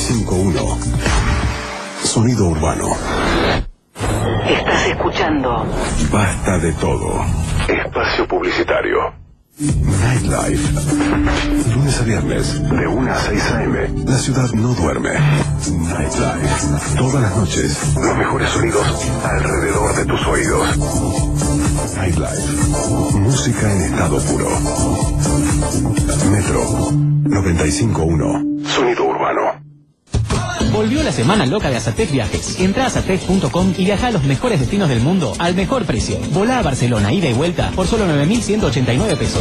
95.1. Sonido urbano. Estás escuchando Basta de todo. Espacio publicitario. Nightlife. Lunes a viernes, de 1 a 6 a.m. La ciudad no duerme. Nightlife. Todas las noches, los mejores sonidos alrededor de tus oídos. Nightlife. Música en estado puro. Metro 95.1. Sonido urbano. Volvió la semana loca de Azatec Viajes. Entrá a azatec.com y viaja a los mejores destinos del mundo al mejor precio. Volá a Barcelona, ida y vuelta, por solo 9.189 pesos.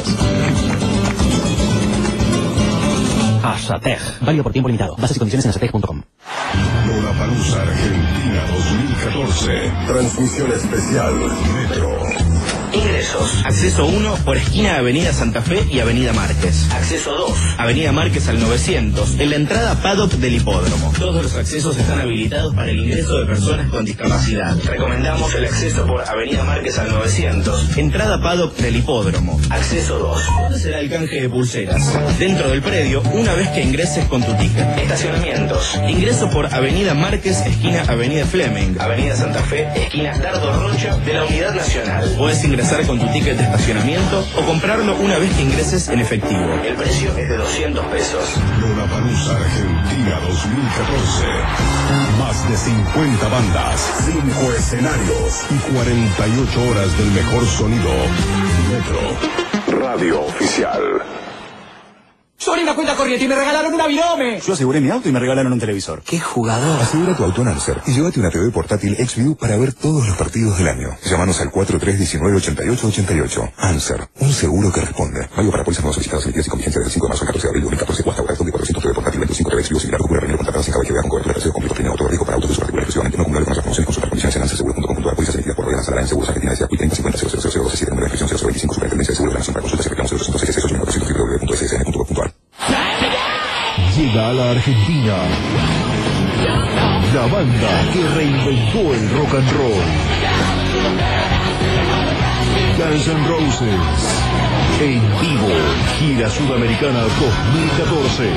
Azatec. Válido por tiempo limitado. Bases y condiciones en azatec.com. Lollapalooza Argentina 2014. Transmisión especial Metro. Ingresos. Acceso 1 por esquina Avenida Santa Fe y Avenida Márquez. Acceso 2, Avenida Márquez al 900, en la entrada paddock del hipódromo. Todos los accesos están habilitados para el ingreso de personas con discapacidad. Recomendamos el acceso por Avenida Márquez al 900, entrada paddock del hipódromo. Acceso 2. ¿Dónde será el canje de pulseras? Dentro del predio, una vez que ingreses con tu ticket. Estacionamientos. Ingreso por Avenida Márquez, esquina Avenida Fleming, Avenida Santa Fe, esquina Dardo Rocha de la Unidad Nacional. Puedes ingresar con tu ticket de estacionamiento o comprarlo una vez que ingreses en efectivo. El precio es de 200 pesos. Lollapalooza Argentina 2014. Más de 50 bandas, 5 escenarios y 48 horas del mejor sonido. Metro. Radio oficial. Yo abrí una cuenta corriente y me regalaron una Virome. Yo aseguré mi auto y me regalaron un televisor. ¡Qué jugador! Asegura tu auto en Anser y llévate una TV portátil XView para ver todos los partidos del año. Llámanos al 4319-8888. Anser, un seguro que responde. Válido para pólizas no solicitadas emitidas y con vigencia del 5 de marzo al 14 de abril de 2014 o hasta ahora. De 400 TV portátil 25 TV XView similar ocurre renero contratado sin KBGA con cobertura tercero completo tiene autorriesgo para autos de su particular exclusivamente no acumulable con las promociones. Consulta condiciones en anserseguro.com.ar. Pólizas emitidas por Royal Lanzadera en Seguros Argentina S.A.Q. 3050-00007. Número de inscripción 0025. Superintendencia de Seguros de la Nación. Para consultas y reclamos 0266 www.ssn.gov.ar. Llega a la Argentina la banda que reinventó el rock and roll. Guns N' Roses en vivo, gira sudamericana 2014.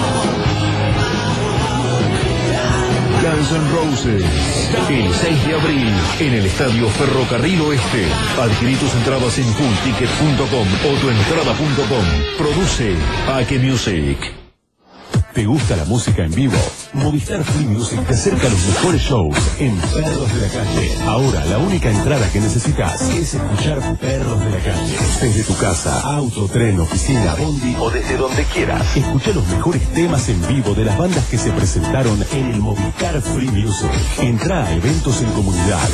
Guns N' Roses el 6 de abril en el Estadio Ferrocarril Oeste. Adquirí tus entradas en fullticket.com o tuentrada.com. Produce Ake Music. ¿Te gusta la música en vivo? Movistar Free Music te acerca a los mejores shows en Perros de la Calle. Ahora la única entrada que necesitas es escuchar Perros de la Calle. Desde tu casa, auto, tren, oficina, bondi o desde donde quieras. Escucha los mejores temas en vivo de las bandas que se presentaron en el Movistar Free Music. Entra a eventos en comunidad.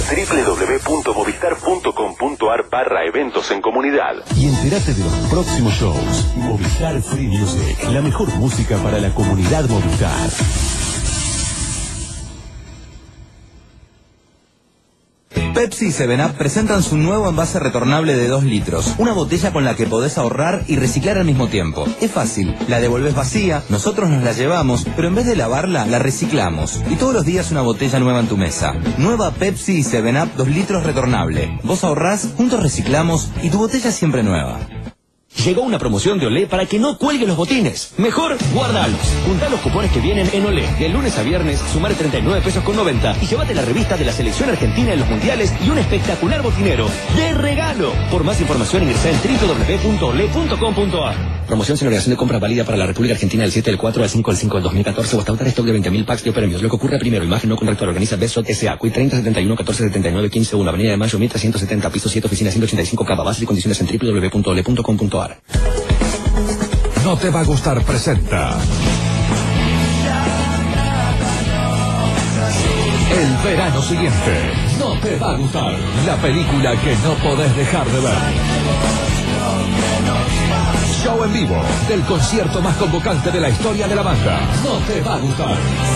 www.movistar.com.ar/eventos en comunidad. Y entérate de los próximos shows. Movistar Free Music, la mejor música para la comunidad Movistar. Pepsi y 7up presentan su nuevo envase retornable de 2 litros. Una botella con la que podés ahorrar y reciclar al mismo tiempo. Es fácil, la devolvés vacía, nosotros nos la llevamos, pero en vez de lavarla, la reciclamos. Y todos los días una botella nueva en tu mesa. Nueva Pepsi y 7up 2 litros retornable. Vos ahorrás, juntos reciclamos y tu botella siempre nueva. Llegó una promoción de Olé para que no cuelgue los botines. Mejor, guárdalos. Juntá los cupones que vienen en Olé. De lunes a viernes, sumar 39 pesos con 90 y llévate la revista de la selección argentina en los mundiales y un espectacular botinero de regalo. Por más información ingresa en www.olé.com.ar. Promoción sin obligación de compra válida para la República Argentina del 7 del 4 al 5 del 5 del 2014 o hasta agotar stock de 20.000 packs de premios. Lo que ocurre primero, imagen no contractual, organiza Besot S.A. CUI 3071 1479 151, Avenida de Mayo 1370, piso 7, oficina 185, Cava. Bases y condiciones en www.ole.com.ar. No te va a gustar presenta el verano siguiente. No te va a gustar la película que no podés dejar de ver. Show en vivo del concierto más convocante de la historia de la banda. No te va a gustar.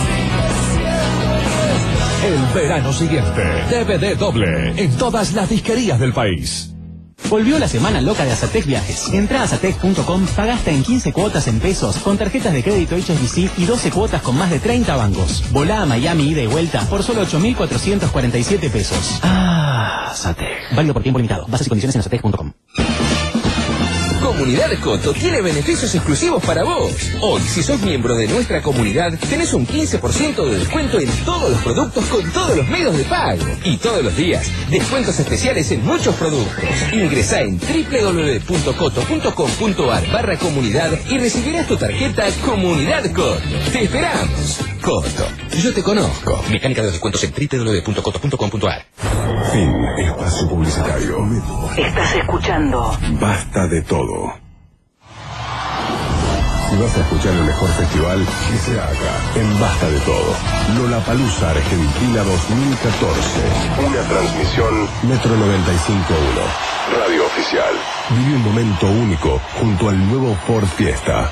El verano siguiente. DVD doble en todas las disquerías del país. Volvió la semana loca de Azatec Viajes. Entrá a azatec.com, paga hasta en 15 cuotas en pesos, con tarjetas de crédito HSBC y 12 cuotas con más de 30 bancos. Volá a Miami ida y vuelta por solo 8.447 pesos. Azatec. Válido por tiempo limitado. Bases y condiciones en azatec.com. Comunidad Coto tiene beneficios exclusivos para vos. Hoy, si sos miembro de nuestra comunidad, tenés un 15% de descuento en todos los productos con todos los medios de pago. Y todos los días, descuentos especiales en muchos productos. Ingresá en www.coto.com.ar/comunidad y recibirás tu tarjeta Comunidad Coto. ¡Te esperamos! Coto, yo te conozco. Mecánica de descuentos en www.coto.com.ar. Fin. Espacio publicitario. Estás escuchando Basta de todo. Si vas a escuchar el mejor festival, que sea acá, en Basta de Todo. Lollapalooza Argentina 2014. Una transmisión Metro 95.1. Radio oficial. Vive un momento único junto al nuevo Ford Fiesta.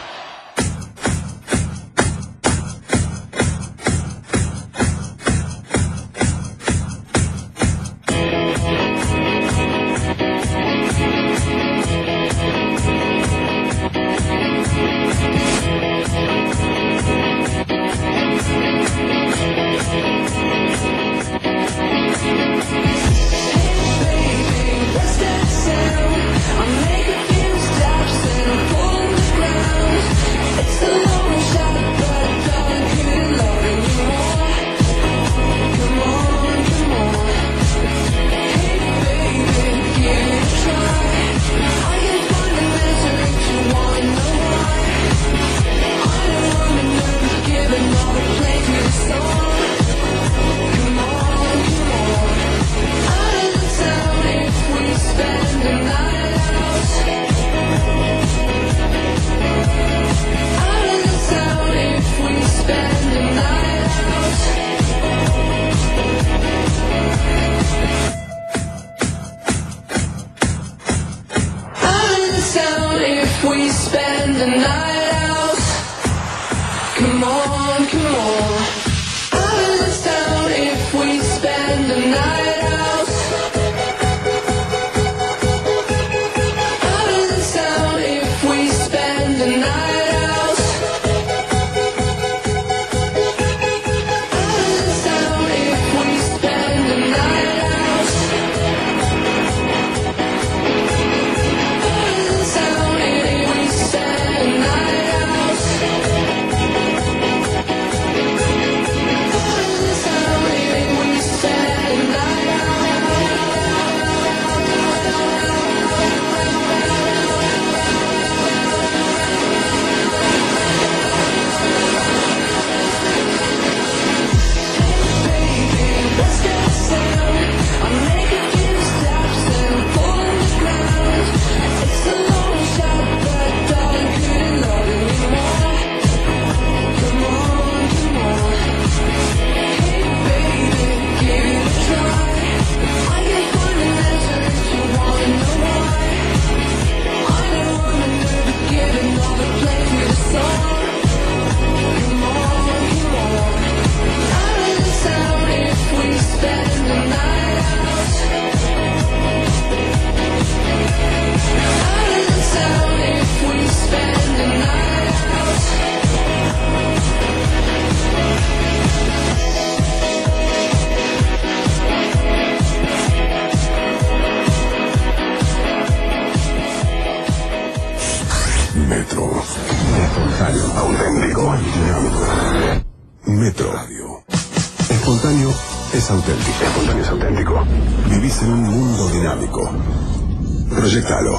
Proyectalo.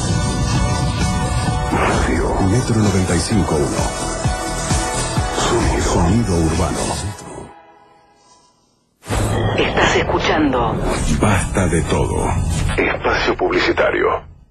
Radio Metro 95.1. Sonido urbano. Estás escuchando Basta de Todo. Espacio publicitario.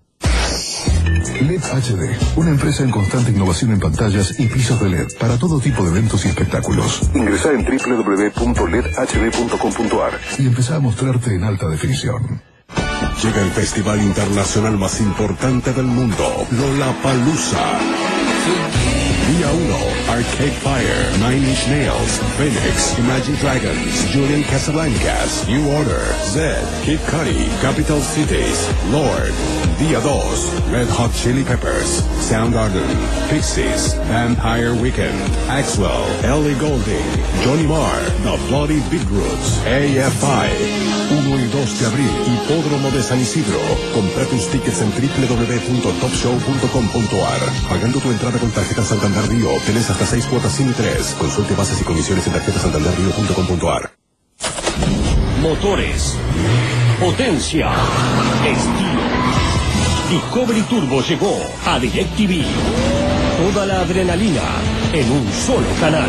LED HD, una empresa en constante innovación en pantallas y pisos de LED para todo tipo de eventos y espectáculos. Ingresá en www.ledhd.com.ar y empezá a mostrarte en alta definición. Llega el festival internacional más importante del mundo, Lollapalooza. Día 1, Arcade Fire, Nine Inch Nails, Phoenix, Imagine Dragons, Julian Casablancas, New Order, Zed, Kid Cudi, Capital Cities, Lord, Día 2, Red Hot Chili Peppers, Soundgarden, Pixies, Vampire Weekend, Axwell, Ellie Goulding, Johnny Marr, The Bloody Big Roots, AFI. 1 y 2 de abril, Hipódromo de San Isidro. Compra tus tickets en www.topshow.com.ar. Pagando tu entrada con tarjeta Santander Río, tenés hasta 6 cuotas sin interés. Consulte bases y condiciones en tarjetasantanderrio.com.ar. Motores, potencia, estilo. Discovery Turbo llegó a DirecTV. Toda la adrenalina en un solo canal.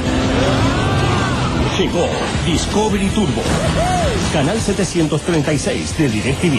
Llegó Discovery Turbo. Canal 736 de DirecTV.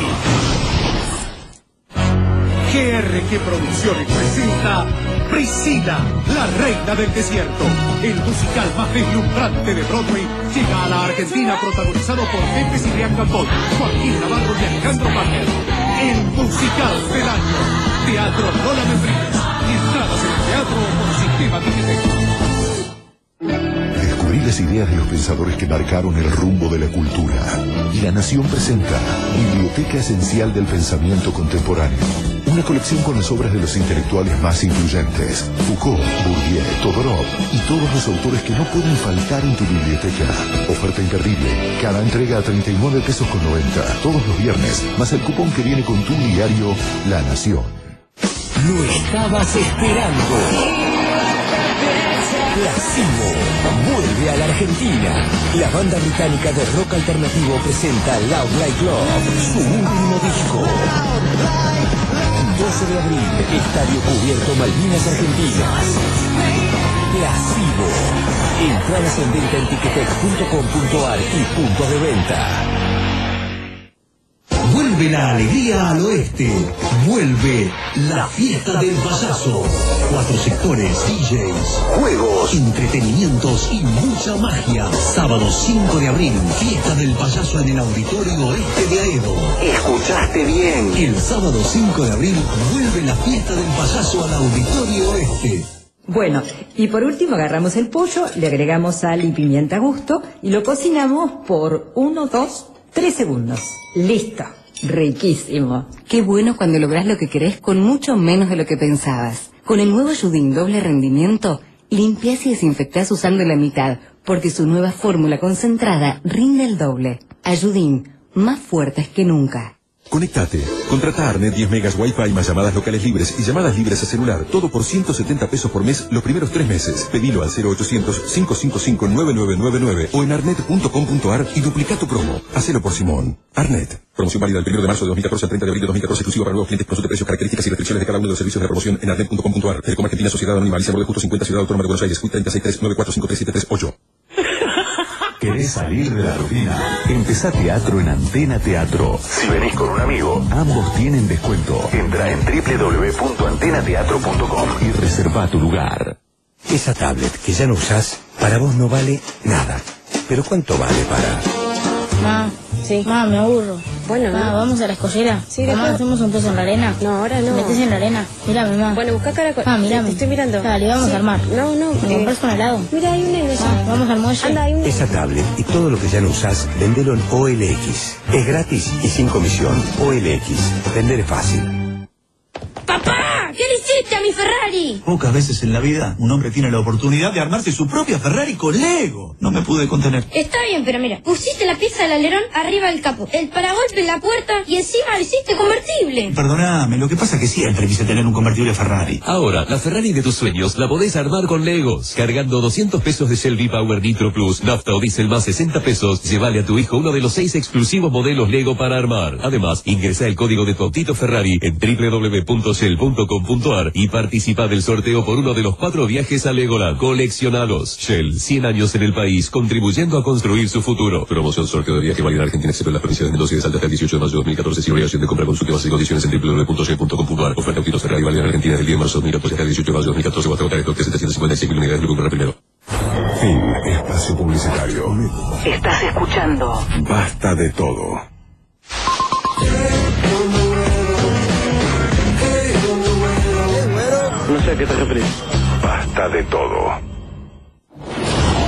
GRG Producciones presenta Priscila, la reina del desierto. El musical más deslumbrante de Broadway llega a la Argentina, protagonizado por Pepe Cibrián Cambón, Joaquín Navarro y Alejandro Parker. El musical del año. Teatro Lola Membrives. Entradas en el teatro por Sistema Ticketek. Descubrí las ideas de los pensadores que marcaron el rumbo de la cultura. Y La Nación presenta Biblioteca Esencial del Pensamiento Contemporáneo. Una colección con las obras de los intelectuales más influyentes. Foucault, Bourdieu, Todorov y todos los autores que no pueden faltar en tu biblioteca. Oferta imperdible. Cada entrega a 39 pesos con 90. Todos los viernes, más el cupón que viene con tu diario La Nación. Lo estabas esperando. Placebo vuelve a la Argentina. La banda británica de rock alternativo presenta Loud Like Love, su último disco. 12 de abril, Estadio Cubierto Malvinas Argentinas. Placebo. Entradas en venta en ticketek.com.ar y puntos de venta. Vuelve la alegría al oeste. Vuelve la fiesta del payaso. 4 sectores, DJs, juegos, entretenimientos y mucha magia. Sábado 5 de abril, fiesta del payaso en el Auditorio Oeste de Aedo. ¿Escuchaste bien? El sábado 5 de abril vuelve la fiesta del payaso al Auditorio Oeste. Bueno, y por último agarramos el pollo, le agregamos sal y pimienta a gusto y lo cocinamos por 1, 2, 3 segundos. ¡Listo! Riquísimo. Qué bueno cuando lográs lo que querés con mucho menos de lo que pensabas. Con el nuevo Ayudín doble rendimiento, limpiás y desinfectás usando la mitad, porque su nueva fórmula concentrada rinde el doble. Ayudín, más fuertes que nunca. Conectate. Contrata Arnet 10 megas Wi-Fi más llamadas locales libres y llamadas libres a celular. Todo por 170 pesos por mes los primeros 3 meses. Pedilo al 0800-555-9999 o en arnet.com.ar y duplica tu promo. Hacelo por Simón. Arnet. Promoción válida del 1 de marzo de 2014 al 30 de abril de 2014. Exclusivo para nuevos clientes. Consulte precios, características y restricciones de cada uno de los servicios de promoción en arnet.com.ar. Telecom Argentina Sociedad Anónima Alicia Borde Justo 50 Ciudad Autónoma de Buenos Aires. 3639453738. ¿Querés salir de la rutina? Empezá teatro en Antena Teatro. Si venís con un amigo, ambos tienen descuento. Entra en www.antenateatro.com y reserva tu lugar. Esa tablet que ya no usás, para vos no vale nada. Pero ¿cuánto vale para...? Ma, me aburro. Bueno, vamos a la escollera. Sí, mamá, hacemos un peso en la arena. No, ahora no. Metés en la arena. Mírame, mamá. Bueno, busca caracol. Mírame. Te estoy mirando. Dale, vamos a armar. No. ¿Me compras con helado? Mira, hay un nene. Vamos al muelle. Anda, hay un nene. Esa tablet y todo lo que ya no usás, vendelo en OLX. Es gratis y sin comisión. OLX. Vender es fácil. ¡Papá! ¿Qué le hiciste a mi Ferrari? Pocas veces en la vida un hombre tiene la oportunidad de armarse su propia Ferrari con Lego. No me pude contener. Está bien, pero mira, pusiste la pieza del alerón arriba del capó, el paragolpe en la puerta y encima lo hiciste convertible. Perdóname, lo que pasa es que siempre quise tener un convertible Ferrari. Ahora, la Ferrari de tus sueños la podés armar con Legos. Cargando 200 pesos de Shell V-Power Nitro Plus, nafta o diésel más 60 pesos, llévale a tu hijo uno de los 6 exclusivos modelos Lego para armar. Además, ingresa el código de tu autito Ferrari en www.shell.com.ar y participa del sorteo por uno de los 4 viajes a Legoland. Coleccionalos. Shell, 100 años en el país, contribuyendo a construir su futuro. Promoción sorteo de viaje válida en Argentina, excepto en las provincias de Mendoza y de Salta hasta el 18 de mayo de 2014. Sin obligación de compra, consulte bases y condiciones en www.shell.com.ar. Oferta autitos Ferrari válida en Argentina del 10 de marzo de 2014 hasta el 18 de mayo de 2014. O hasta agotar stock de 756.000 unidades. Grupo Compra primero. Fin. Espacio publicitario. Estás escuchando. Basta de todo. No sé a qué te referís. Basta de todo.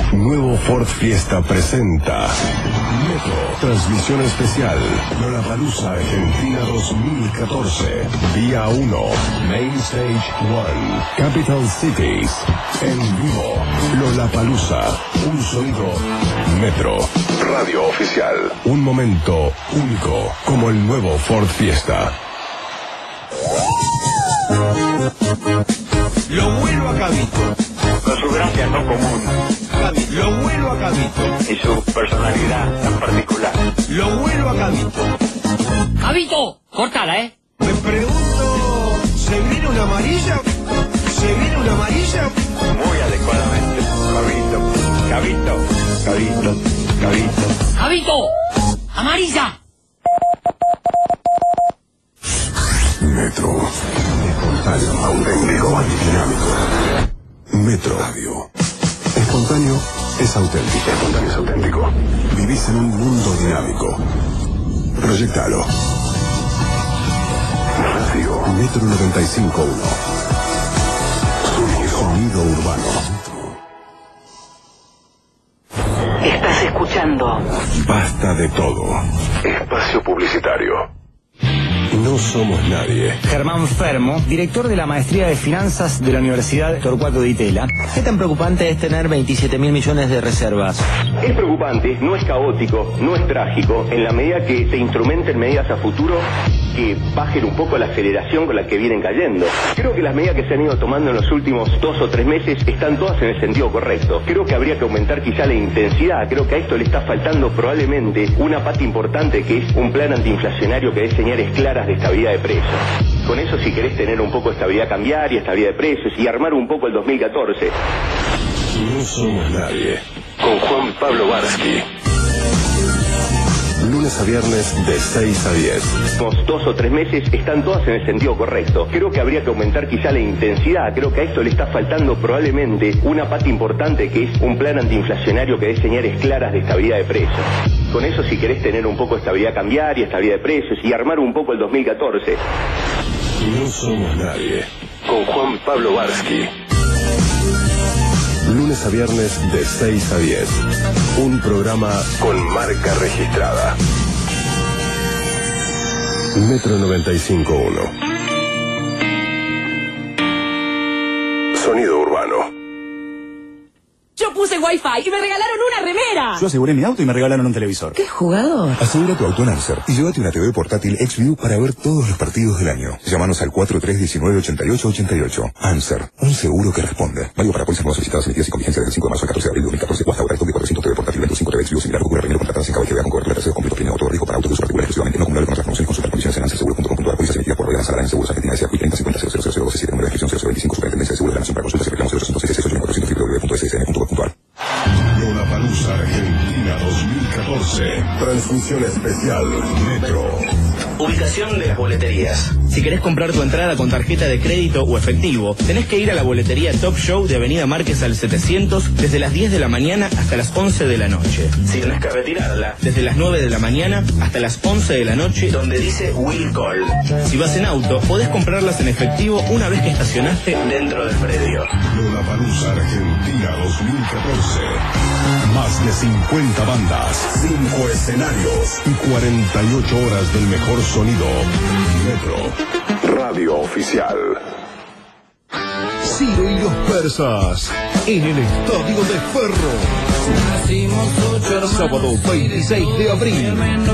Nuevo Ford Fiesta presenta Metro, transmisión especial, Lollapalooza Argentina 2014, Día 1, Main Stage 1, Capital Cities, en vivo, Lollapalooza, un sonido, Metro, radio oficial, un momento único, como el nuevo Ford Fiesta. Lo vuelo a Gabito. Con su gracia no común. Lo vuelo a Gabito. Y su personalidad tan particular. Lo vuelo a Gabito. ¡Gabito! Cortala, ¿eh? Me pregunto, ¿se viene una amarilla? ¿Se viene una amarilla? Muy adecuadamente. Gabito. Gabito. Gabito. Gabito. ¡Gabito! ¡Amarilla! Metro. Espontáneo, auténtico, dinámico. Metro Radio. Espontáneo es auténtico. Espontáneo es auténtico. Vivís en un mundo dinámico. Proyectalo. Radio Metro 95.1. Sonido urbano. Estás escuchando. Basta de todo. Espacio publicitario. No somos nadie. Germán Fermo, director de la Maestría de Finanzas de la Universidad Torcuato Di Tella. ¿Qué tan preocupante es tener 27.000 millones de reservas? Es preocupante, no es caótico, no es trágico, en la medida que se instrumenten medidas a futuro que bajen un poco la aceleración con la que vienen cayendo. Creo que las medidas que se han ido tomando en los últimos 2 o 3 meses están todas en el sentido correcto. Creo que habría que aumentar quizá la intensidad. Creo que a esto le está faltando probablemente una pata importante, que es un plan antiinflacionario que dé señales claras de estabilidad de precios. Con eso, si querés tener un poco de estabilidad cambiaria, estabilidad de precios y armar un poco el 2014. No somos nadie. Con Juan Pablo Barsky. Lunes a viernes de 6 a 10. Los 2 o 3 meses están todas en el sentido correcto. Creo que habría que aumentar quizá la intensidad. Creo que a esto le está faltando probablemente una pata importante, que es un plan antiinflacionario que dé señales claras de estabilidad de precios. Con eso, si querés tener un poco de estabilidad cambiaria, estabilidad de precios y armar un poco el 2014. No somos nadie. Con Juan Pablo Barsky. Lunes a viernes de 6 a 10. Un programa con marca registrada. Metro 95.1. Sonido urbano. Yo puse Wi-Fi y me regalaron una remera. Yo aseguré mi auto y me regalaron un televisor. ¿Qué jugador? Asegura tu auto en Anser y llévate una TV portátil XView para ver todos los partidos del año. Llámanos al 4319-8888. Anser, un seguro que responde. Válido para pólizas nuevas solicitadas, emitidas y con vigencia del 5 de marzo al 14 de abril de 2014 o hasta ahora. Stock de 400 TV portátil 25 TV XView similar ocurre primero contratadas en KBGA con cobertura tercero completo primero todo riesgo para autos de uso particular exclusivamente no acumulable con otras promociones. Consulta condiciones en anserseguro.com.ar. Pólizas emitidas por Royal Ansalar en Seguros Argentina S.A. 3050000027. Número de inscripción 0025. Superintendencia de Seguros de la Nación. Para consultas y reclamos 0800 www.ssn.gov.ar. Lollapalooza Argentina 2014. Transmisión especial Metro. Ubicación de las boleterías. Si querés comprar tu entrada con tarjeta de crédito o efectivo, tenés que ir a la boletería Top Show de Avenida Márquez al 700 desde las 10 de la mañana hasta las 11 de la noche. Si tenés que retirarla, desde las 9 de la mañana hasta las 11 de la noche, donde dice Will Call. Si vas en auto, podés comprarlas en efectivo una vez que estacionaste dentro del predio. Lollapalooza Argentina 2014. Más de 50 bandas, 5 escenarios y 48 horas del mejor sonido. Metro, radio oficial. Ciro y los persas en el Estadio de Ferro. Sábado 26 de abril.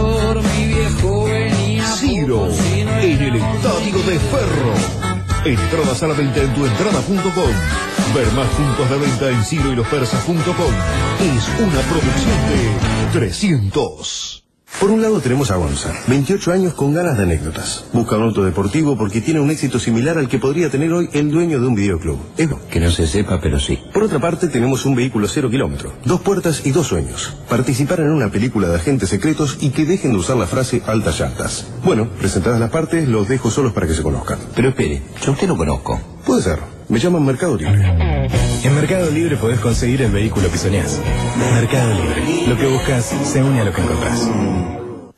Ciro en el Estadio de Ferro. Entradas a la venta en tuentrada.com. Ver más puntos de venta en ciroylospersas.com. Es una producción de 300. Por un lado tenemos a Gonza, 28 años con ganas de anécdotas. Busca un auto deportivo porque tiene un éxito similar al que podría tener hoy el dueño de un videoclub. Que no se sepa, pero sí. Por otra parte tenemos un vehículo 0 kilómetro, 2 puertas y 2 sueños. Participar en una película de agentes secretos y que dejen de usar la frase altas llantas. Bueno, presentadas las partes, los dejo solos para que se conozcan. Pero espere, yo a usted lo conozco. Puede ser. Me llaman Mercado Libre. En Mercado Libre podés conseguir el vehículo que soñás. Mercado Libre. Lo que buscas se une a lo que encontrás.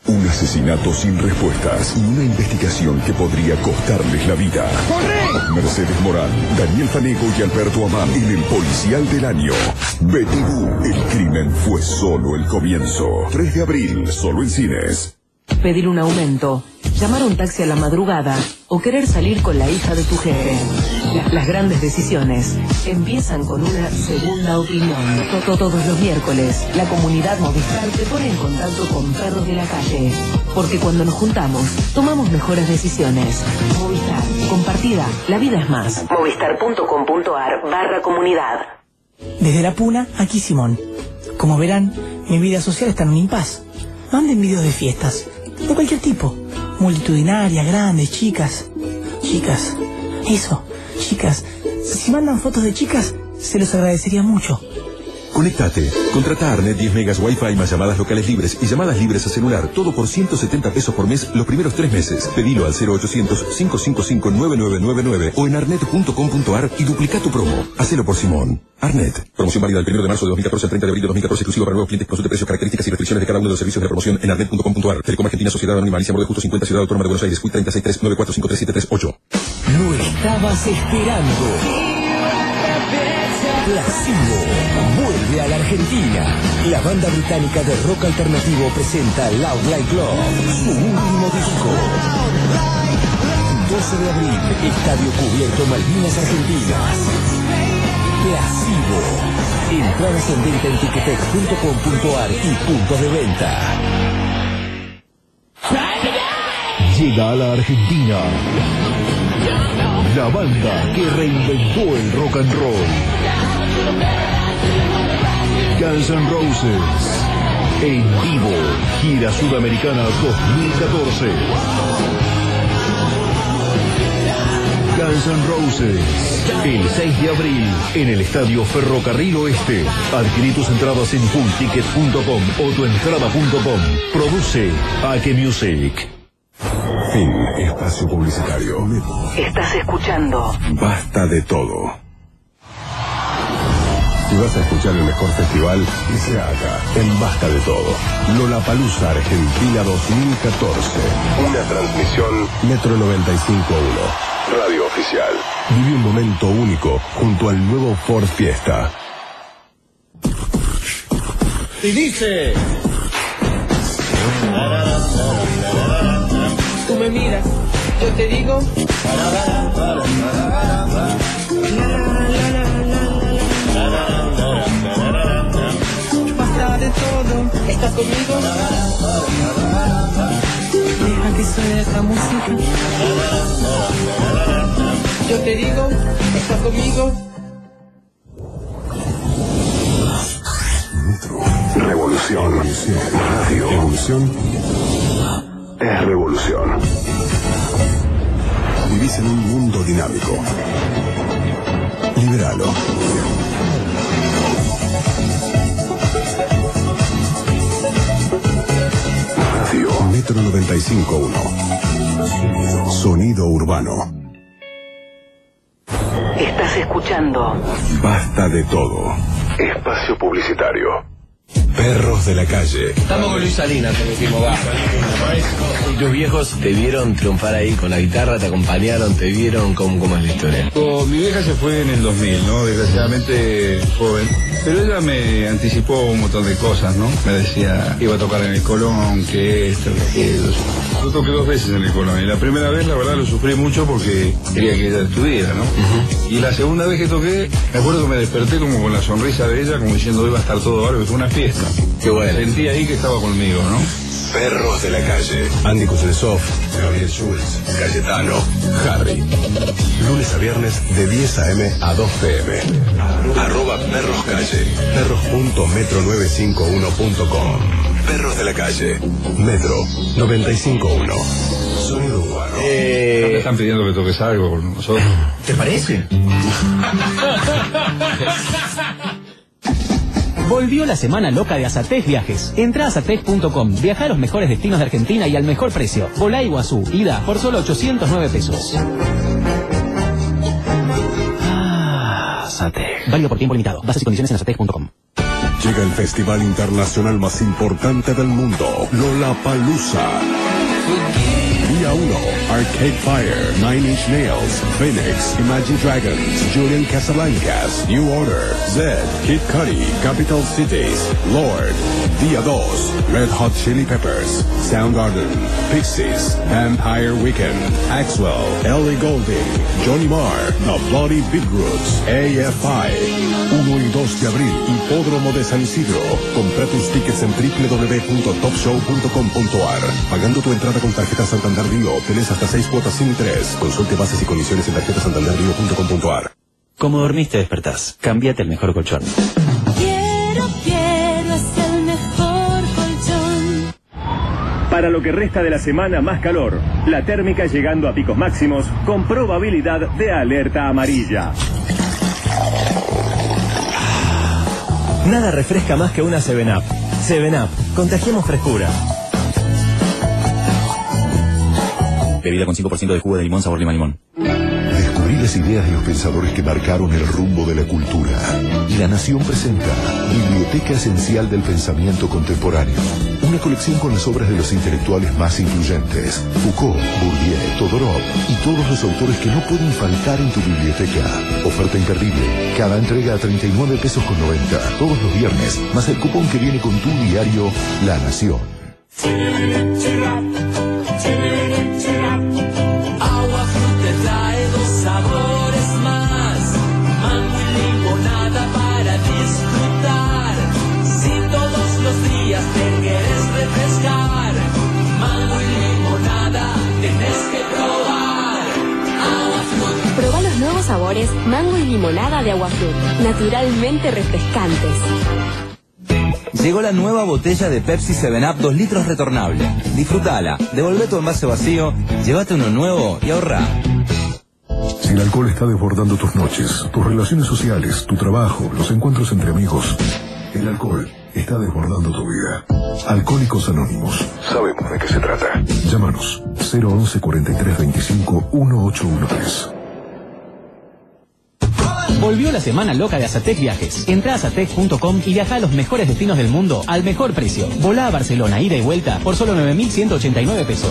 Un asesinato sin respuestas y una investigación que podría costarles la vida. ¡Corre! Mercedes Morán, Daniel Fanego y Alberto Amán en El Policial del Año. Betty Boo, el crimen fue solo el comienzo. 3 de abril, solo en cines. Pedir un aumento, llamar a un taxi a la madrugada o querer salir con la hija de tu jefe. Las grandes decisiones empiezan con una segunda opinión. Todos los miércoles, la comunidad Movistar te pone en contacto con Perros de la Calle. Porque cuando nos juntamos, tomamos mejores decisiones. Movistar, compartida, la vida es más. Movistar.com.ar/comunidad. Desde La Puna, aquí Simón. Como verán, mi vida social está en un impas. Manden videos de fiestas, de cualquier tipo. Multitudinarias, grandes, chicas. Chicas. Eso, chicas. Si mandan fotos de chicas, se los agradecería mucho. Conéctate. Contrata a Arnet 10 megas Wi-Fi más llamadas locales libres y llamadas libres a celular. Todo por 170 pesos por mes los primeros 3 meses. Pedilo al 0800-555-9999 o en arnet.com.ar y duplica tu promo. Hacelo por Simón. Arnet. Promoción válida del 1 de marzo de 2014 al 30 de abril de 2014. Exclusivo para nuevos clientes. Consulte precios, características y restricciones de cada uno de los servicios de promoción en arnet.com.ar. Telecom Argentina, Sociedad Anónima Alicia Morde Justo 50, Ciudad Autónoma de Buenos Aires. 3639453738. Lo estabas esperando. Placebo vuelve a la Argentina. La banda británica de rock alternativo presenta Loud Like Love, su último disco. 12 de abril, Estadio Cubierto Malvinas Argentinas. Placebo. Entradas en venta en ticketex.com.ar y puntos de venta. Llega a la Argentina la banda que reinventó el rock and roll. Guns N' Roses en vivo, gira sudamericana 2014. Guns N' Roses el 6 de abril en el Estadio Ferrocarril Oeste. Adquirí tus entradas en fullticket.com o tuentrada.com. Produce Ake Music. Fin. Espacio publicitario. Estás escuchando Basta de todo. Si vas a escuchar el mejor festival, que sea acá, en Basta de Todo. Lollapalooza Argentina 2014. Una transmisión Metro 95.1. Radio oficial. Vive un momento único junto al nuevo Ford Fiesta. Y dice... Tú me miras, yo te digo... Basta de todo, ¿estás conmigo? Deja que suene esta música. Yo te digo, ¿estás conmigo? Revolución. Radio. Evolución. Es revolución. Vivís en un mundo dinámico. Liberalo. Radio Metro 95.1. Sonido urbano. Estás escuchando Basta de todo. Espacio publicitario. Perros de la calle. Estamos con Luis Salinas, te decimos, va. ¿Y tus viejos te vieron triunfar ahí con la guitarra? ¿Te acompañaron? ¿Te vieron? ¿Cómo es la historia? Mi vieja se fue en el 2000, ¿no? Desgraciadamente joven. Pero ella me anticipó un montón de cosas, ¿no? Me decía, iba a tocar en el Colón, que esto, que aquello. Yo toqué 2 veces en el Colón. Y la primera vez, la verdad, lo sufrí mucho porque quería que ella estuviera, ¿no? Y la segunda vez que toqué, me acuerdo que me desperté como con la sonrisa de ella, como diciendo, hoy va a estar todo bárbaro, fue una fiesta. Qué bueno. Sentí ahí que estaba conmigo, ¿no? Perros de la calle. Andy Kuznetsov, Gabriel Schulz, Cayetano, Harry. Lunes a viernes de 10 a.m. a 2 p.m. @ Perros Calle. Perros.metro951.com. Perros de la calle. Metro 95.1. Sonido urbano. Me están pidiendo que toques algo con nosotros. ¿Te parece? Volvió la semana loca de Azatec Viajes. Entra a azatec.com, viaja a los mejores destinos de Argentina y al mejor precio. Volá a Iguazú, ida, por solo 809 pesos. Azatec. Válido por tiempo limitado. Bases y condiciones en azatec.com. Llega el festival internacional más importante del mundo, Lollapalooza. Día 1, Arcade Fire, Nine Inch Nails, Phoenix, Imagine Dragons, Julian Casablancas, New Order, Zed, Kid Cudi, Capital Cities, Lord. Día 2, Red Hot Chili Peppers, Soundgarden, Pixies, Vampire Weekend, Axwell, Ellie Goulding, Johnny Marr, The Bloody Beetroots, AFI. 1 y 2 de abril, Hipódromo de San Isidro. Compra tus tickets en www.topshow.com.ar. Pagando tu entrada con tarjeta Santander Río, tenés hasta 6 cuotas sin interés. Consulte bases y condiciones en tarjetasantanderrio.com.ar. Como dormiste, despertás. Cámbiate el mejor colchón. Quiero, es el mejor colchón. Para lo que resta de la semana, más calor. La térmica llegando a picos máximos con probabilidad de alerta amarilla. Nada refresca más que una 7-Up. 7-Up. Contagiemos frescura. Bebida con 5% de jugo de limón sabor limón. Descubrí las ideas de los pensadores que marcaron el rumbo de la cultura. Y La Nación presenta Biblioteca Esencial del Pensamiento Contemporáneo. Una colección con las obras de los intelectuales más influyentes. Foucault, Bourdieu, Todorov y todos los autores que no pueden faltar en tu biblioteca. Oferta imperdible. Cada entrega a 39 pesos con 90. Todos los viernes, más el cupón que viene con tu diario La Nación. Agua Fruit te trae 2 sabores más. Mango y limonada para disfrutar. Si todos los días te quieres refrescar, mango y limonada tenés que probar. Agua Fruit. Proba los nuevos sabores mango y limonada de Agua Fruit, naturalmente refrescantes. Llegó la nueva botella de Pepsi 7-Up 2 litros retornable. Disfrutala, devolvé tu envase vacío, llévate uno nuevo y ahorrá. Si el alcohol está desbordando tus noches, tus relaciones sociales, tu trabajo, los encuentros entre amigos, el alcohol está desbordando tu vida. Alcohólicos Anónimos. Sabemos de qué se trata. Llámanos 011 43 25 1813. Volvió la semana loca de Azatec Viajes. Entrá a azatec.com y viaja a los mejores destinos del mundo al mejor precio. Volá a Barcelona, ida y vuelta por solo 9.189 pesos.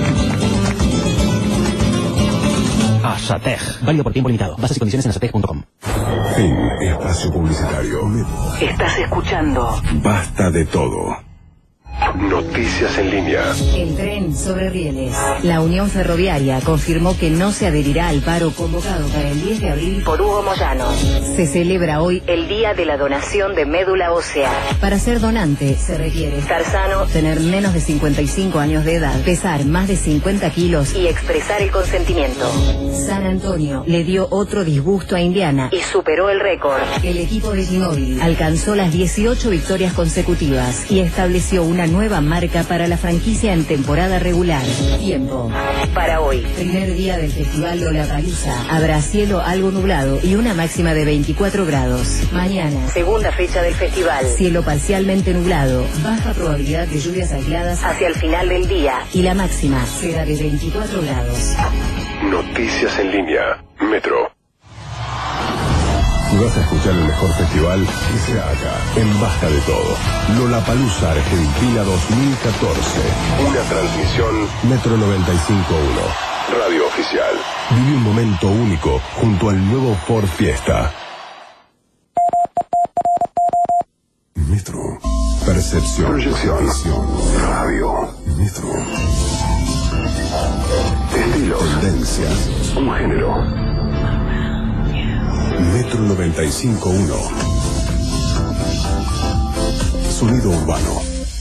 Azatec. Válido por tiempo limitado. Bases y condiciones en azatec.com. En espacio publicitario. Estás escuchando Basta de todo. Noticias en línea. El tren sobre rieles. La Unión Ferroviaria confirmó que no se adherirá al paro convocado para el 10 de abril por Hugo Moyano. Se celebra hoy el Día de la Donación de Médula Ósea. Para ser donante se requiere estar sano, tener menos de 55 años de edad, pesar más de 50 kilos y expresar el consentimiento. San Antonio le dio otro disgusto a Indiana y superó el récord. El equipo de Ginóbili alcanzó las 18 victorias consecutivas y estableció una nueva marca para la franquicia en temporada regular. Tiempo. Para hoy, primer día del festival Lollapalooza, habrá cielo algo nublado y una máxima de 24 grados. Mañana, segunda fecha del festival, cielo parcialmente nublado, baja probabilidad de lluvias aisladas hacia el final del día y la máxima será de 24 grados. Noticias en línea. Metro. Si vas a escuchar el mejor festival, que sea acá, en Basta de Todo. Lollapalooza Argentina 2014. Una transmisión Metro 95.1. Radio oficial. Vive un momento único junto al nuevo Ford Fiesta. Metro. Percepción. Proyección. Visión. Radio. Metro. Estilos. Tendencias. Un género. Metro 95.1. Sonido urbano.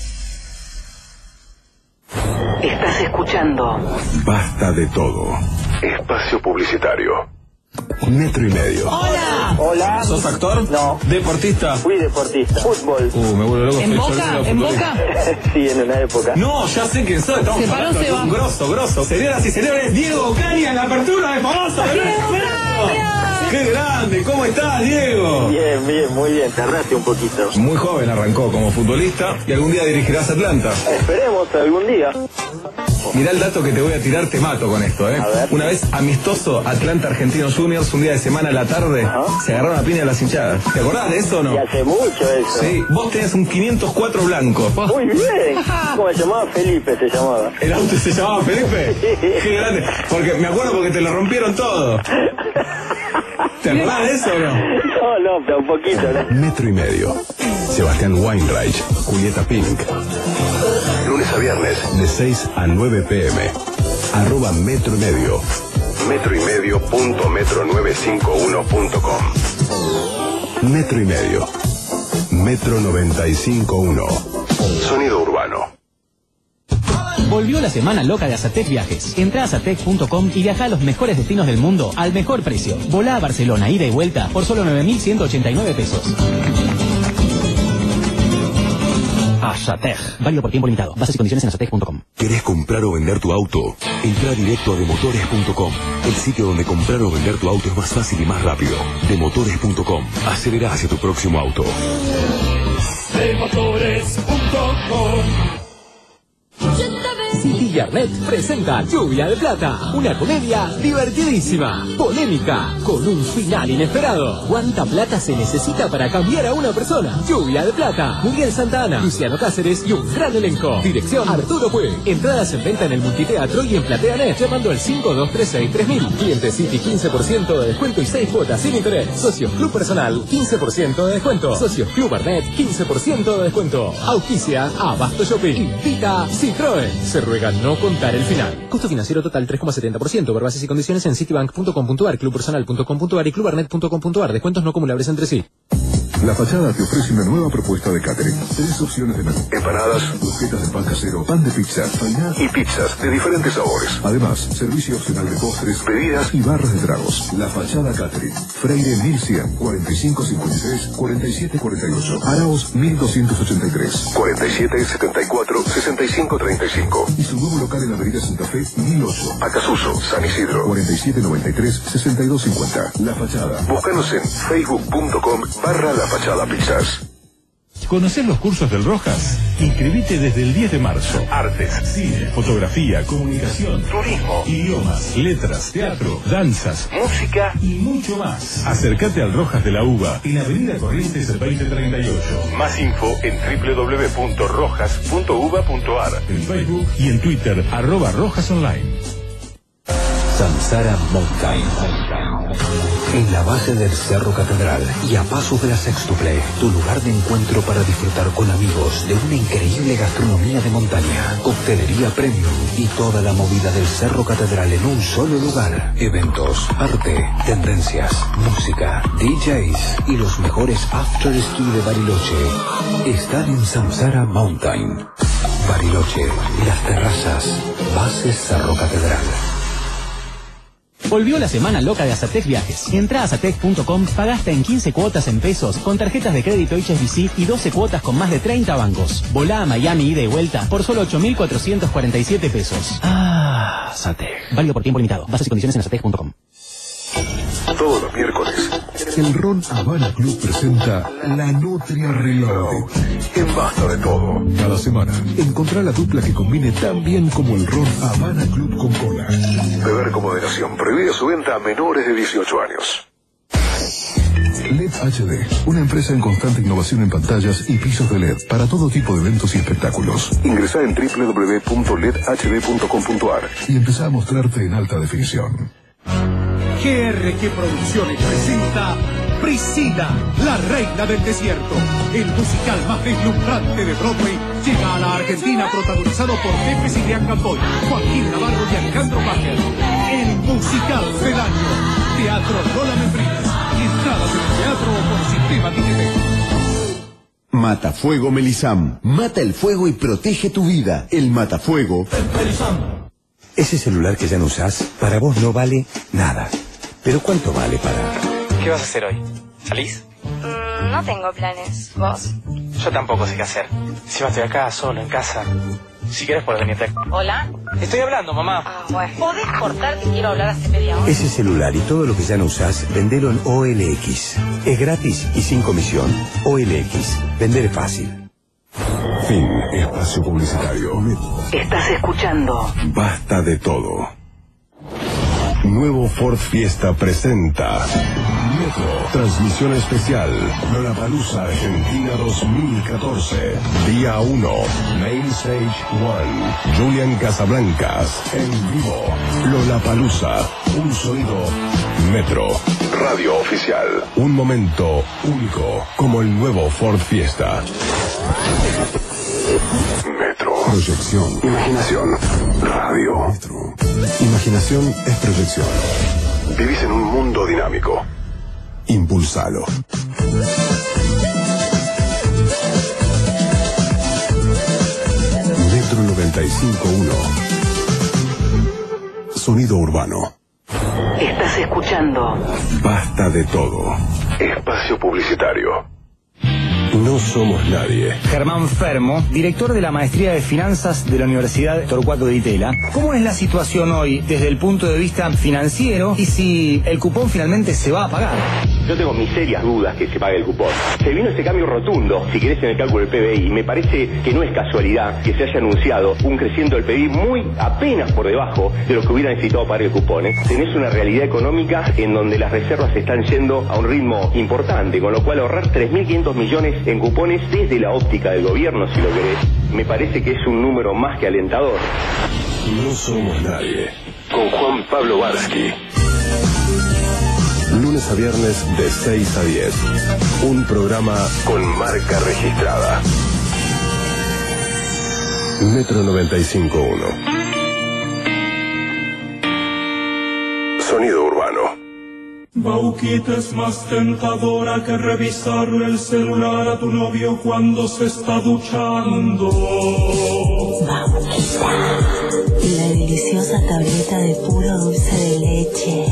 Estás escuchando Basta de todo. Espacio publicitario. Metro y medio. ¡Hola! Hola. ¿Sos actor? No. ¿Deportista? Fui deportista. Fútbol. Me vuelvo loco. ¿En Boca? ¿En Boca? Sí, en una época. No, ya sé quién soy. Estamos hablando de un grosso. Señoras y señores, Diego Caña en la apertura de Famoso. ¡Qué grande! ¿Cómo estás, Diego? Bien, bien, muy bien. Tardaste un poquito. Muy joven arrancó como futbolista y algún día dirigirás Atlanta. Esperemos algún día. Mirá el dato que te voy a tirar, te mato con esto, ¿eh? A ver. Una vez amistoso Atlanta Argentinos Juniors, un día de semana a la tarde, se agarraron a piña a las hinchadas. ¿Te acordás de eso o no? Y hace mucho eso. Sí, vos tenías un 504 blanco. Muy bien. ¿Cómo se llamaba? Felipe se llamaba. ¿El auto se llamaba Felipe? Qué grande. Porque me acuerdo porque te lo rompieron todo. ¿Te acordás de eso o no? No, pero un poquito, ¿no? Metro y medio. Sebastián Weinreich, Julieta Pink. Lunes a viernes, de 6 a 9 p.m. @ Metro y medio. metroymedio.metro951.com. Metro y medio. Metro 95.1. Sonido urbano. Volvió la semana loca de Azatec Viajes. Entrá a azatec.com y viaja a los mejores destinos del mundo al mejor precio. Volá a Barcelona, ida y vuelta por solo 9.189 pesos. Azatec. Válido por tiempo limitado. Bases y condiciones en azatec.com. ¿Querés comprar o vender tu auto? Entrá directo a demotores.com, el sitio donde comprar o vender tu auto es más fácil y más rápido. Demotores.com. Acelera hacia tu próximo auto. Demotores.com. City Yarnet presenta Lluvia de Plata, una comedia divertidísima, polémica, con un final inesperado. ¿Cuánta plata se necesita para cambiar a una persona? Lluvia de Plata, Miguel Santana, Luciano Cáceres y un gran elenco. Dirección Arturo Puig. Entradas en venta en el Multiteatro y en PlateaNet llamando al 5236-3000. Cliente City 15% de descuento y 6 cuotas sin interés. Socios Club Personal 15% de descuento. Socios Club Arnet 15% de descuento. Auspicia Abasto Shopping. Invita Citroën. Se ruega no contar el final. Costo financiero total 3,70%. Ver bases y condiciones en citibank.com.ar, clubpersonal.com.ar y clubarnet.com.ar. Descuentos no acumulables entre sí. La Fachada te ofrece una nueva propuesta de catering. 3 opciones de menú: empanadas, croquetas de pan casero, pan de pizza, fainá y pizzas de diferentes sabores. Además, servicio opcional de postres, bebidas y barras de tragos. La Fachada Catering. Freire 1100, 4556-4748. Araos 1283, 4774-6535. Y su nuevo local en la avenida Santa Fe 1008. Acasuso, San Isidro, 4793-6250. La Fachada. Búscanos en facebook.com/La Fachada Pizzas. ¿Conocer los cursos del Rojas? Inscribite desde el 10 de marzo. Artes, cine, fotografía, comunicación, turismo, idiomas, letras, teatro, danzas, música y mucho más. Acércate al Rojas de la Uva en Avenida Corrientes 2038. Más info en www.rojas.uva.ar, en Facebook y en Twitter @RojasOnline. Samsara Mountain. En la base del Cerro Catedral y a pasos de la Sextuple, tu lugar de encuentro para disfrutar con amigos de una increíble gastronomía de montaña, coctelería premium y toda la movida del Cerro Catedral en un solo lugar. Eventos, arte, tendencias, música, DJs y los mejores after ski de Bariloche están en Samsara Mountain. Bariloche, las terrazas, base Cerro Catedral. Volvió la semana loca de Azatec Viajes. Entrá a azatec.com, pagaste en 15 cuotas en pesos con tarjetas de crédito HSBC y 12 cuotas con más de 30 bancos. Volá a Miami ida y vuelta por solo 8.447 pesos. Azatec. Válido por tiempo limitado. Bases y condiciones en azatec.com. Todos los miércoles, el Ron Habana Club presenta La Nutria Reload. En Basta de Todo. Cada semana, encontrá la dupla que combine tan bien como el Ron Habana Club con cola. Beber con moderación. Prohibida su venta a menores de 18 años. LED HD, una empresa en constante innovación en pantallas y pisos de LED para todo tipo de eventos y espectáculos. Ingresá en www.ledhd.com.ar y empezá a mostrarte en alta definición. GRG Producciones presenta Priscila, la reina del desierto. El musical más deslumbrante de Broadway llega a la Argentina, protagonizado por Pepe Cibrián Campoy, Joaquín Navarro y Alejandro Bacher. El musical del año. Teatro Lola Membrives. Entradas en el teatro o por Sistema Tiquete. Matafuego Melisam. Mata el fuego y protege tu vida. El Matafuego Melisam. Ese celular que ya no usás, para vos no vale nada. ¿Pero cuánto vale para...? ¿Qué vas a hacer hoy? ¿Salís? No tengo planes. ¿Vos? Yo tampoco sé qué hacer. Encima estoy acá, solo, en casa. Si quieres puedes venirte. Hola. Estoy hablando, mamá. Bueno. ¿Podés cortar que quiero hablar hace media hora? Ese celular y todo lo que ya no usás, vendelo en OLX. Es gratis y sin comisión. OLX. Vender es fácil. Fin. Espacio publicitario. Estás escuchando Basta de todo. Nuevo Ford Fiesta presenta Metro, transmisión especial, Lollapalooza Argentina 2014. Día 1, Main Stage 1, Julian Casablancas, en vivo. Lollapalooza, un sonido Metro, radio oficial. Un momento único, como el nuevo Ford Fiesta. Metro. Proyección. Imaginación. Radio. Metro. Imaginación es proyección. Vivís en un mundo dinámico. Impulsalo. Metro 95.1. Sonido urbano. Estás escuchando Basta de todo. Espacio publicitario. No somos nadie. Germán Fermo, director de la Maestría de Finanzas de la Universidad Torcuato Di Tella. ¿Cómo es la situación hoy desde el punto de vista financiero y si el cupón finalmente se va a pagar? Yo tengo mis serias dudas que se pague el cupón. Se vino ese cambio rotundo, si querés, en el cálculo del PBI. Me parece que no es casualidad que se haya anunciado un crecimiento del PBI muy apenas por debajo de lo que hubiera necesitado pagar el cupón. Tenés una realidad económica en donde las reservas están yendo a un ritmo importante, con lo cual ahorrar 3.500 millones en cupones desde la óptica del gobierno, si lo querés, me parece que es un número más que alentador. No somos nadie. Con Juan Pablo Barsky. Lunes a viernes de 6 a 10. Un programa con marca registrada. Metro 95.1. Sonido urbano. Bauquita es más tentadora que revisarle el celular a tu novio cuando se está duchando. Bauquita, la deliciosa tableta de puro dulce de leche.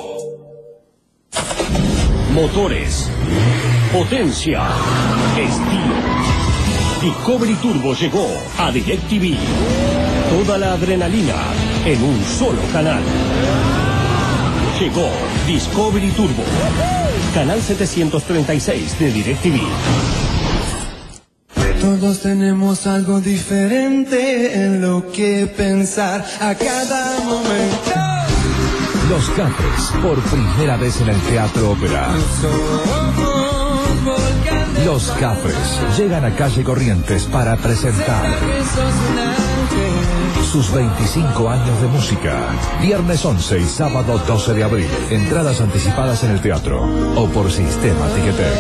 Motores, potencia, estilo. Discovery Turbo llegó a DirecTV. Toda la adrenalina en un solo canal. Llegó Discovery Turbo, canal 736 de DirecTV. Todos tenemos algo diferente en lo que pensar a cada momento. Los Cafres, por primera vez en el Teatro Ópera. Los Cafres llegan a Calle Corrientes para presentar sus 25 años de música. Viernes 11 y sábado 12 de abril. Entradas anticipadas en el teatro o por Sistema Ticketek.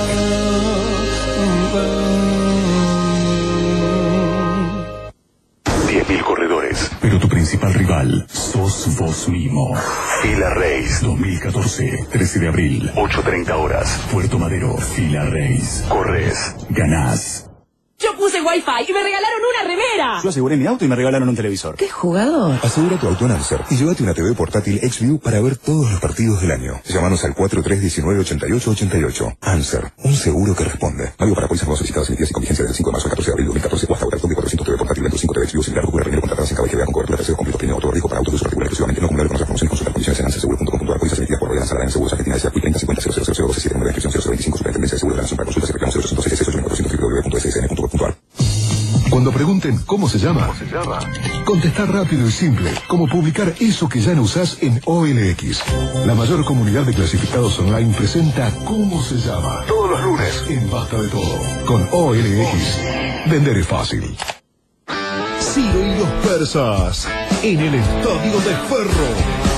10.000 corredores, pero tu principal rival sos vos mismo. Fila Race 2014, 13 de abril, 8:30 horas. Puerto Madero, Fila Race. Corres, ganás. Yo puse Wi-Fi y me regalaron una remera. Yo aseguré mi auto y me regalaron un televisor. ¿Qué jugador? Asegura tu auto en Anser y llévate una TV portátil XView para ver todos los partidos del año. Llámanos al 4319-8888. Anser, un seguro que responde. Válido para pólizas no solicitadas emitidas y con vigencia del 5 de marzo al 14 de abril de 2014 o hasta ahora. De 400 TV portátil, dentro 5 TV XView sin largo cubrir renero contratadas en KBGA con cobertura tercero completo tiene autorriesgo para autos de uso particular exclusivamente no acumulable con otras promociones. Consulta condiciones en anserseguro.com.ar. Pólizas emitidas por Royal Sala en Seguros Argentina S.A. 30 50 000 007 9 inscripción 025 Superintendencia de Seguros de la Nación para consultas y reclamos 0800 www.ssn.gov.ar. Cuando pregunten cómo se llama, contestar rápido y simple, como publicar eso que ya no usás en OLX. La mayor comunidad de clasificados online presenta ¿Cómo se llama? Todos los lunes en Basta de Todo. Con OLX, vender es fácil. Ciro y los persas en el Estadio de Ferro.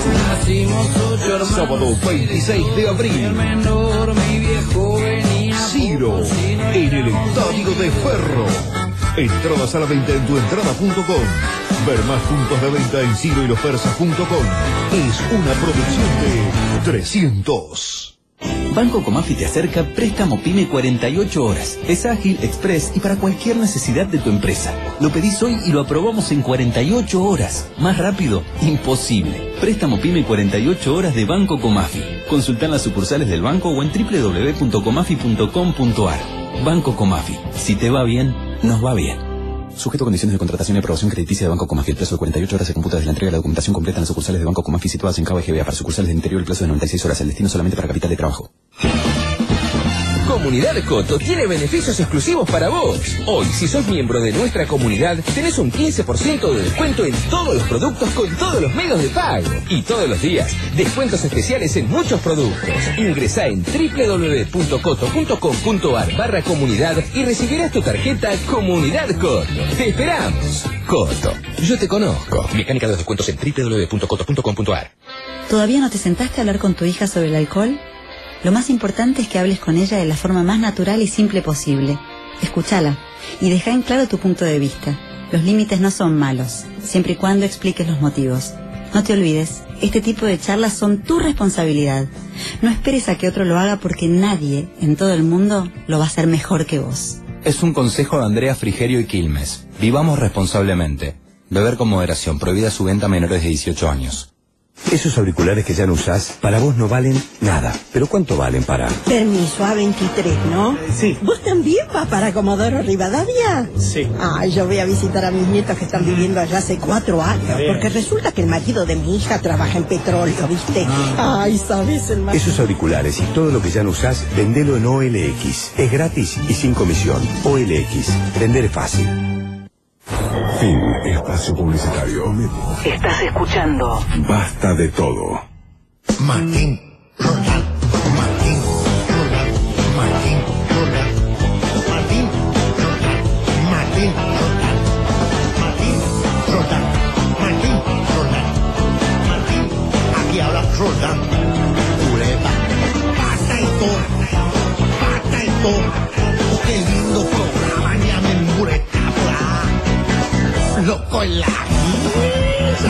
Sábado 26 de abril. Ciro en el Estadio de Ferro. Entradas a la venta en tuentrada.com. Ver más puntos de venta en ciroylopersas.com. Es una producción de 300. Banco Comafi te acerca préstamo PYME 48 horas. Es ágil, express y para cualquier necesidad de tu empresa. Lo pedís hoy y lo aprobamos en 48 horas. Más rápido, imposible. Préstamo PYME 48 horas de Banco Comafi. Consultá en las sucursales del banco o en www.comafi.com.ar. Banco Comafi. Si te va bien, nos va bien. Sujeto a condiciones de contratación y aprobación crediticia de Banco Comafi. El plazo de 48 horas se computa desde la entrega de la documentación completa en las sucursales de Banco Comafi situadas en Cava y GBA. Para sucursales del interior, el plazo de 96 horas. El destino solamente para capital de trabajo. Comunidad Coto tiene beneficios exclusivos para vos. Hoy, si sos miembro de nuestra comunidad, tenés un 15% de descuento en todos los productos con todos los medios de pago. Y todos los días, descuentos especiales en muchos productos. Ingresá en www.coto.com.ar/comunidad y recibirás tu tarjeta Comunidad Coto. ¡Te esperamos! Coto, yo te conozco. Mecánica de los descuentos en www.coto.com.ar. ¿Todavía no te sentaste a hablar con tu hija sobre el alcohol? Lo más importante es que hables con ella de la forma más natural y simple posible. Escúchala y deja en claro tu punto de vista. Los límites no son malos, siempre y cuando expliques los motivos. No te olvides, este tipo de charlas son tu responsabilidad. No esperes a que otro lo haga porque nadie en todo el mundo lo va a hacer mejor que vos. Es un consejo de Andrea Frigerio y Quilmes. Vivamos responsablemente. Beber con moderación. Prohibida su venta a menores de 18 años. Esos auriculares que ya no usás, para vos no valen nada. ¿Pero cuánto valen para? Permiso, A23, ¿no? Sí. ¿Vos también vas para Comodoro Rivadavia? Sí. Ay, yo voy a visitar a mis nietos que están viviendo allá hace 4 años. Porque resulta que el marido de mi hija trabaja en petróleo, ¿viste? Ay, ¿sabes el marido? Esos auriculares y todo lo que ya no usás, vendelo en OLX. Es gratis y sin comisión. OLX. Vender es fácil. Fin. Espacio publicitario. Estás escuchando Basta de todo. Martín Roldán. Martín Roldán. Martín Roldán. Martín Roldán. Martín Roldán. Martín Roldán. Martín Roldán. Martín. Aquí habla Roldán. Pureta. Basta y todo. Basta y todo. Oh, qué lindo programa. Llame Mureta. Loco en la misa.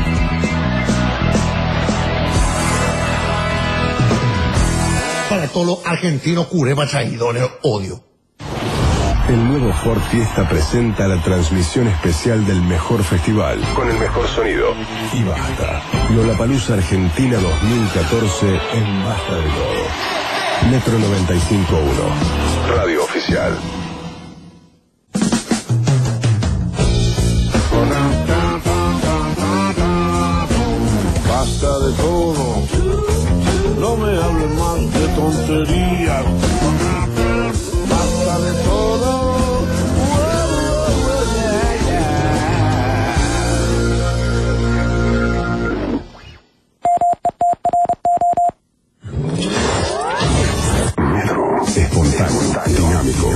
Para todos los argentinos curebas traidores, odio. El nuevo Ford Fiesta presenta la transmisión especial del mejor festival, con el mejor sonido. Y basta. Lollapalooza Argentina 2014 en Basta de Todo. Metro 95.1. Radio oficial. Basta de todo, no me hables más de tonterías. Basta de todo. Espontáneo, dinámico,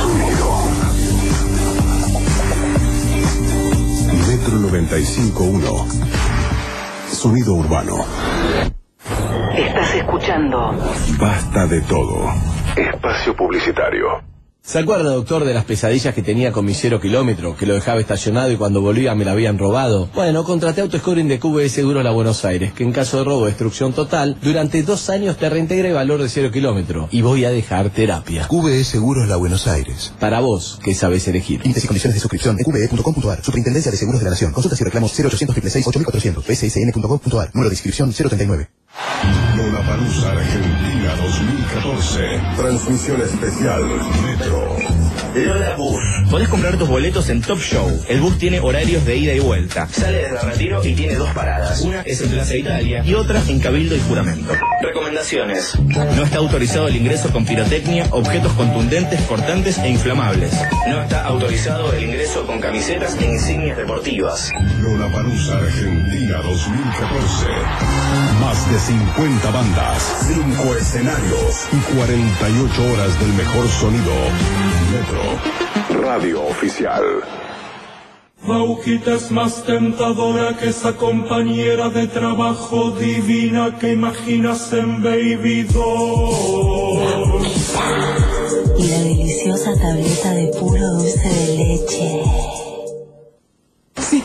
Metro 95.1. Sonido urbano. Estás escuchando Basta de todo. Espacio publicitario. ¿Se acuerda, doctor, de las pesadillas que tenía con mi 0 kilómetro? Que lo dejaba estacionado y cuando volvía me la habían robado. Bueno, contraté AutoScoring de QBE Seguros La Buenos Aires, que en caso de robo o destrucción total, durante 2 años te reintegra el valor de 0 kilómetro. Y voy a dejar terapia. QBE Seguros La Buenos Aires. Para vos, que sabés elegir. Límites y condiciones de suscripción en qbe.com.ar. Superintendencia de Seguros de la Nación. Consultas y reclamos 0800 666 8400. pssn.gov.ar. Número de inscripción 039. Lollapalooza Argentina 2014. Transmisión especial Metro. Lola Bus. Podés comprar tus boletos en Top Show. El bus tiene horarios de ida y vuelta. Sale desde Retiro y tiene 2 paradas. Una es en Plaza Italia y otra en Cabildo y Juramento. Recomendaciones. No está autorizado el ingreso con pirotecnia, objetos contundentes, cortantes e inflamables. No está autorizado el ingreso con camisetas e insignias deportivas. Lollapalooza Argentina 2014. Más de 50 bandas, 5 escenarios y 48 horas del mejor sonido. Metro, radio oficial. Bauquita es más tentadora que esa compañera de trabajo divina que imaginas en Baby Doll. Y la deliciosa tableta de puro dulce de leche. Si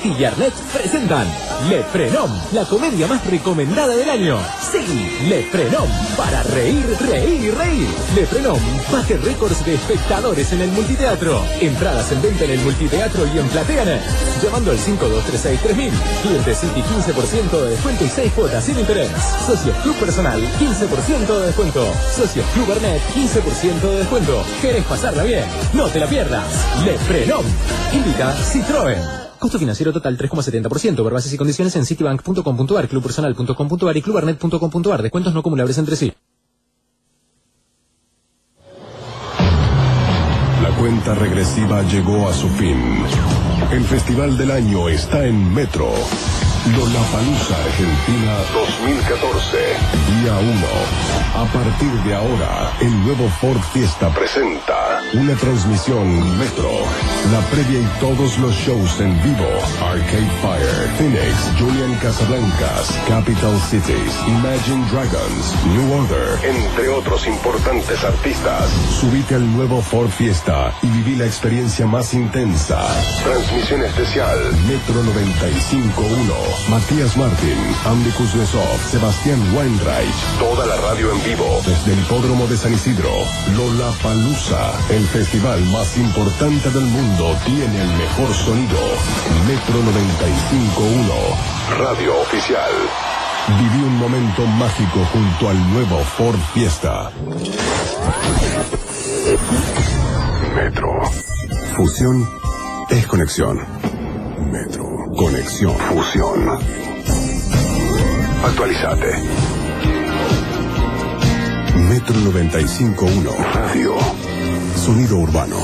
City y Arlet presentan Le Frenom, la comedia más recomendada del año. Sí, Le Frenom, para reír, reír y reír. Le Frenom bate récords de espectadores en el multiteatro. Entradas en venta en el multiteatro y en PlateaNet. Llamando al 5236-3000. Cliente City 15% de descuento y 6 cuotas sin interés. Socios Club Personal 15% de descuento. Socios Club Arnet 15% de descuento. ¿Querés pasarla bien? No te la pierdas. Le Frenom. Invita Citroën. Costo financiero total 3,70%. Ver bases y condiciones en citibank.com.ar, clubpersonal.com.ar y clubarnet.com.ar. Descuentos no acumulables entre sí. La cuenta regresiva llegó a su fin. El festival del año está en Metro. Lollapalooza Argentina 2014. Día 1. A partir de ahora, el nuevo Ford Fiesta presenta una transmisión Metro. La previa y todos los shows en vivo. Arcade Fire, Phoenix, Julian Casablancas, Capital Cities, Imagine Dragons, New Order, entre otros importantes artistas. Subite al nuevo Ford Fiesta y viví la experiencia más intensa. Transmisión especial Metro 95.1. Matías Martín, Andy Kuznetsov, Sebastián Weinreich, toda la radio en vivo desde el Hipódromo de San Isidro. Lollapalooza, el festival más importante del mundo, tiene el mejor sonido. Metro 95.1, radio oficial. Viví un momento mágico junto al nuevo Ford Fiesta. Metro. Fusión es conexión. Metro. Conexión. Fusión. Actualizate. Metro 95.1. Radio. Sonido urbano.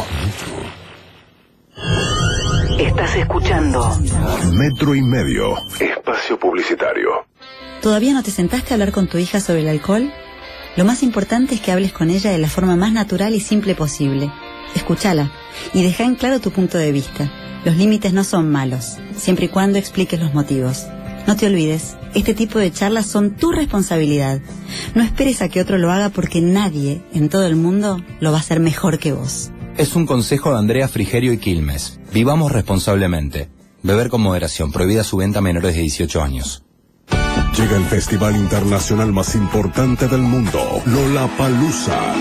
Estás escuchando Metro y medio. Espacio publicitario. ¿Todavía no te sentaste a hablar con tu hija sobre el alcohol? Lo más importante es que hables con ella de la forma más natural y simple posible. Escúchala y deja en claro tu punto de vista. Los límites no son malos, siempre y cuando expliques los motivos. No te olvides, este tipo de charlas son tu responsabilidad. No esperes a que otro lo haga porque nadie en todo el mundo lo va a hacer mejor que vos. Es un consejo de Andrea Frigerio y Quilmes. Vivamos responsablemente. Beber con moderación. Prohibida su venta a menores de 18 años. Llega el festival internacional más importante del mundo, Lollapalooza.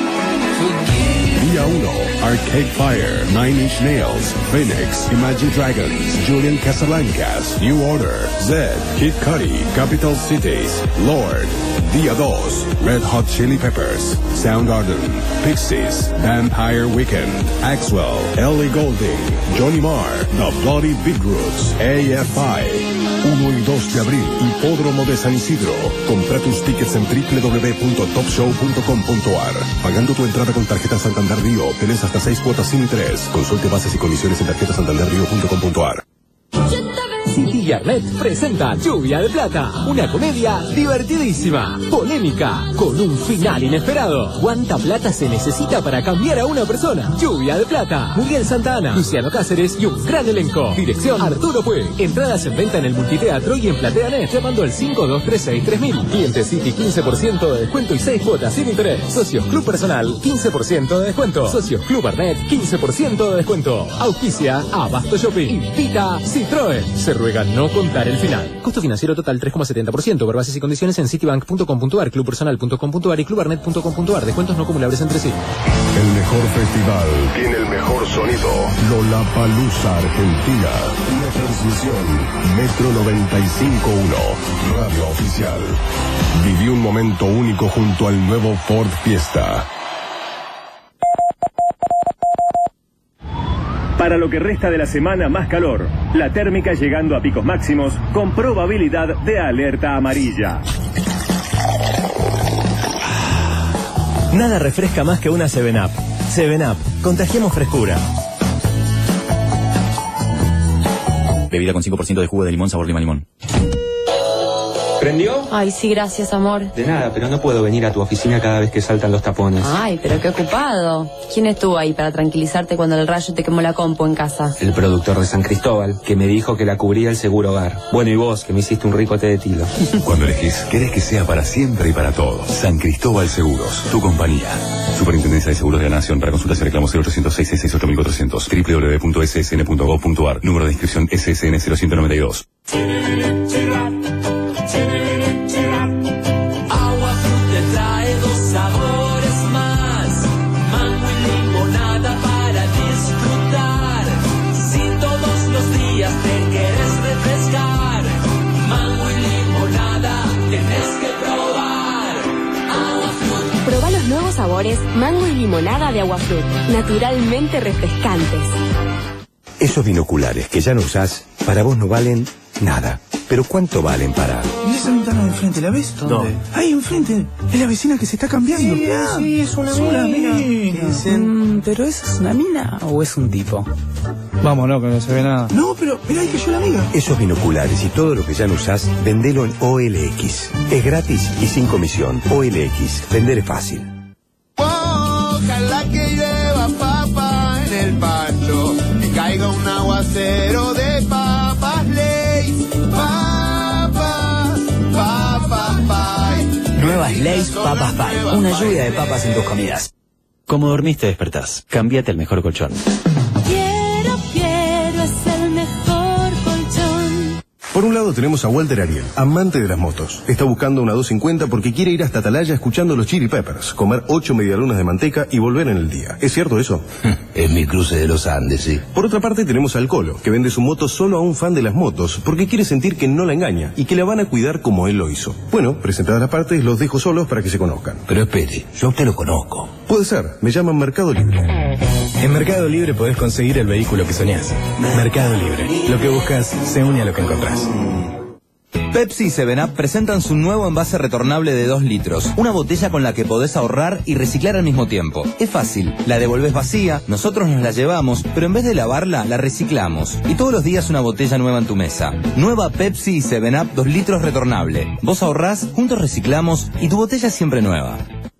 Día 1, Arcade Fire, Nine Inch Nails, Phoenix, Imagine Dragons, Julian Casablancas, New Order, Zed, Kid Cudi, Capital Cities, Lord. Día 2, Red Hot Chili Peppers, Soundgarden, Pixies, Vampire Weekend, Axwell, Ellie Goulding, Johnny Marr, The Bloody Beetroots, AFI. 1 y 2 de abril, Hipódromo de San Isidro. Compra tus tickets en www.topshow.com.ar. Pagando tu entrada con tarjeta Santander Río, tenés hasta 6 cuotas sin interés. Consulte bases y condiciones en tarjetasantanderrio.com.ar. City y Arlet presenta Lluvia de Plata, una comedia divertidísima, polémica, con un final inesperado. ¿Cuánta plata se necesita para cambiar a una persona? Lluvia de Plata, Muriel Santana, Luciano Cáceres y un gran elenco. Dirección Arturo Puig. Entradas en venta en el multiteatro y en PlateaNet llamando al 5236-3000. Cliente City 15% de descuento y 6 cuotas sin interés. Socios Club Personal 15% de descuento. Socios Club Arnet 15% de descuento. Auspicia Abasto Shopping. Invita Citroën. Se ruega no contar el final. Costo financiero total 3,70%. Ver bases y condiciones en citibank.com.ar, clubpersonal.com.ar y clubarnet.com.ar. Descuentos no acumulables entre sí. El mejor festival tiene el mejor sonido. Lollapalooza Argentina. Una transmisión Metro 95.1. Radio oficial. Viví un momento único junto al nuevo Ford Fiesta. Para lo que resta de la semana, más calor. La térmica llegando a picos máximos con probabilidad de alerta amarilla. Nada refresca más que una 7-Up. 7-Up. Contagiemos frescura. Bebida con 5% de jugo de limón sabor lima limón. ¿Prendió? Ay, sí, gracias, amor. De nada, pero no puedo venir a tu oficina cada vez que saltan los tapones. Ay, pero qué ocupado. ¿Quién estuvo ahí para tranquilizarte cuando el rayo te quemó la compu en casa? El productor de San Cristóbal, que me dijo que la cubría el seguro hogar. Bueno, y vos, que me hiciste un rico té de tilo. Cuando elegís, querés que sea para siempre y para todos. San Cristóbal Seguros, tu compañía. Superintendencia de Seguros de la Nación. Para consultas y reclamos 0806-668-1400. www.ssn.gov.ar. Número de inscripción SSN 0192. Agua Fruit te trae dos sabores más, mango y limonada para disfrutar. Si todos los días te quieres refrescar, mango y limonada tienes que probar. Agua Fruit. Probá los nuevos sabores mango y limonada de Agua Fruit, naturalmente refrescantes. Esos binoculares que ya no usás, para vos no valen nada. Pero ¿cuánto valen para...? ¿Y esa ventana de enfrente, la ves? ¿Dónde? Ahí enfrente, es la vecina que se está cambiando. Sí, es una mina. ¿Pero eso es una mina o es un tipo? Vamos, no, que no se ve nada. No, pero mirá, ahí cayó la amiga. Esos binoculares y todo lo que ya no usás, vendelo en OLX. Es gratis y sin comisión. OLX, vender es fácil. Ojalá que lleva papa en el pancho, que caiga un aguacero de papas Lay's, papas Pie. Nuevas Lay's Papas Pie, una lluvia de papas en tus comidas. Como dormiste, despertás. Cámbiate el mejor colchón. Quiero, es el mejor colchón. Por un lado tenemos a Walter Ariel, amante de las motos. Está buscando una 250 porque quiere ir hasta Atalaya escuchando los Chili Peppers, comer 8 medialunas de manteca y volver en el día. ¿Es cierto eso? Es mi cruce de los Andes, sí. Por otra parte tenemos al Colo, que vende su moto solo a un fan de las motos, porque quiere sentir que no la engaña y que la van a cuidar como él lo hizo. Bueno, presentadas las partes, los dejo solos para que se conozcan. Pero espere, yo a usted lo conozco. Puede ser, me llaman Mercado Libre. En Mercado Libre podés conseguir el vehículo que soñás. Mercado Libre. Lo que buscas se une a lo que encontrás. Pepsi y 7up presentan su nuevo envase retornable de 2 litros. Una botella con la que podés ahorrar y reciclar al mismo tiempo. Es fácil. La devolvés vacía, nosotros nos la llevamos, pero en vez de lavarla, la reciclamos. Y todos los días una botella nueva en tu mesa. Nueva Pepsi y 7up 2 litros retornable. Vos ahorrás, juntos reciclamos y tu botella es siempre nueva.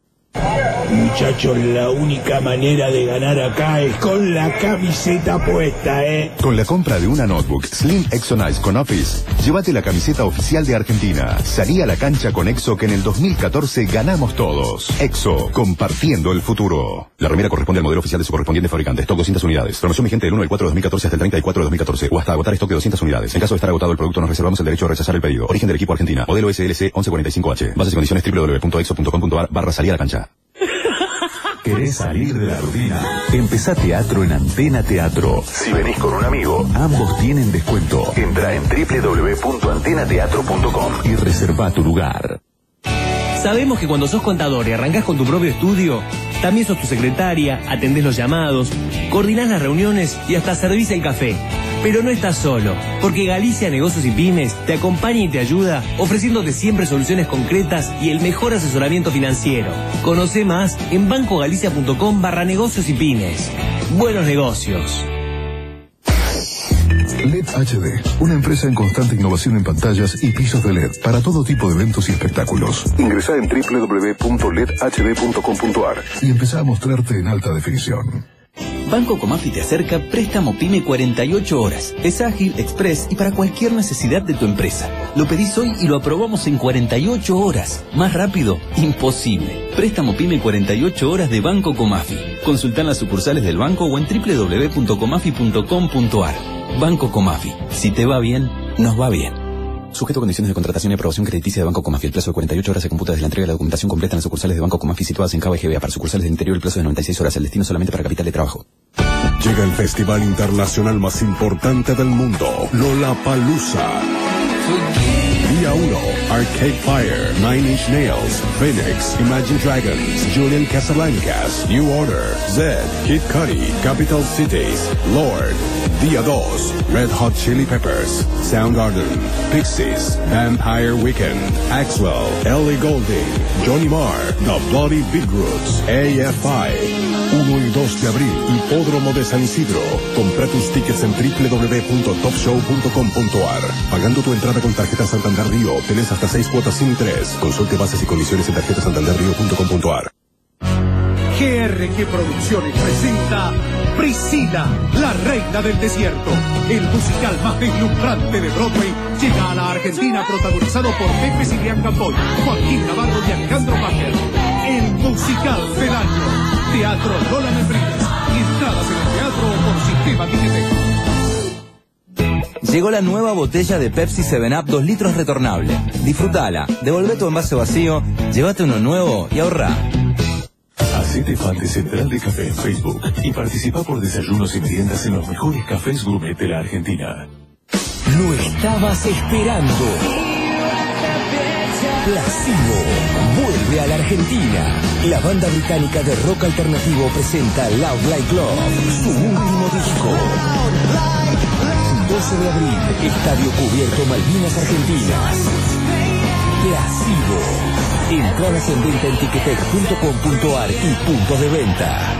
Muchachos, la única manera de ganar acá es con la camiseta puesta, Con la compra de una notebook Slim Exonize con Office, llévate la camiseta oficial de Argentina. Salí a la cancha con Exo, que en el 2014 ganamos todos. Exo, compartiendo el futuro. La remera corresponde al modelo oficial de su correspondiente fabricante. Stock 200 unidades. Promoción vigente del 1 del 4 de 2014 hasta el 30 del 4 de 2014 o hasta agotar stock de 200 unidades. En caso de estar agotado el producto, nos reservamos el derecho a rechazar el pedido. Origen del equipo Argentina. Modelo SLC 1145H. Bases y condiciones www.exo.com.ar/salir a la cancha. ¿Querés salir de la rutina? Empezá teatro en Antena Teatro. Si venís con un amigo, ambos tienen descuento. Entrá en www.antenateatro.com y reserva tu lugar. Sabemos que cuando sos contador y arrancás con tu propio estudio, también sos tu secretaria, atendés los llamados, coordinás las reuniones y hasta servís el café. Pero no estás solo, porque Galicia Negocios y Pymes te acompaña y te ayuda, ofreciéndote siempre soluciones concretas y el mejor asesoramiento financiero. Conoce más en bancogalicia.com/negocios y pymes. Buenos negocios. LED HD, una empresa en constante innovación en pantallas y pisos de LED para todo tipo de eventos y espectáculos. Ingresá en www.ledhd.com.ar y empezá a mostrarte en alta definición. Banco Comafi te acerca préstamo PYME 48 horas. Es ágil, express y para cualquier necesidad de tu empresa. Lo pedís hoy y lo aprobamos en 48 horas. Más rápido, imposible. Préstamo PYME 48 horas de Banco Comafi. Consultá en las sucursales del banco o en www.comafi.com.ar. Banco Comafi. Si te va bien, nos va bien. Sujeto a condiciones de contratación y aprobación crediticia de Banco Comafi. El plazo de 48 horas se computa desde la entrega de la documentación completa en las sucursales de Banco Comafi situadas en Cava y GBA. Para sucursales del interior el plazo de 96 horas. El destino solamente para capital de trabajo. Llega el festival internacional más importante del mundo, Lollapalooza. Día 1, Arcade Fire, Nine Inch Nails, Phoenix, Imagine Dragons, Julian Casablancas, New Order, Zedd, Kid Cudi, Capital Cities, Lord. Día 2, Red Hot Chili Peppers, Soundgarden, Pixies, Vampire Weekend, Axwell, Ellie Goulding, Johnny Marr, The Bloody Big Roots, AFI. 1 y 2 de abril, Hipódromo de San Isidro. Compra tus tickets en www.topshow.com.ar. Pagando tu entrada entrada con tarjeta Santander Río. Tenés hasta 6 cuotas sin interés. Consulte bases y condiciones en tarjetasantanderrio.com.ar. GRG Producciones presenta Priscila, la reina del desierto. El musical más deslumbrante de Broadway llega a la Argentina, protagonizado por Pepe Cibrián Campoy, Joaquín Navarro y Alejandro Bacher. El musical del año. Teatro Lola Membrives y entradas en el teatro por Sistema Tiquetec. Llegó la nueva botella de Pepsi 7up 2 litros retornable. Disfrutala, devolvé tu envase vacío, llévate uno nuevo y ahorrá. Hacete fan de Central de Café en Facebook y participa por desayunos y meriendas en los mejores cafés gourmet de la Argentina. Lo estabas esperando. Placebo vuelve a la Argentina. La banda británica de rock alternativo presenta Loud Like Love, su último disco. 12 de abril, Estadio Cubierto Malvinas Argentinas. Placebo. Entradas en venta en tiquetec.com.ar y puntos de venta.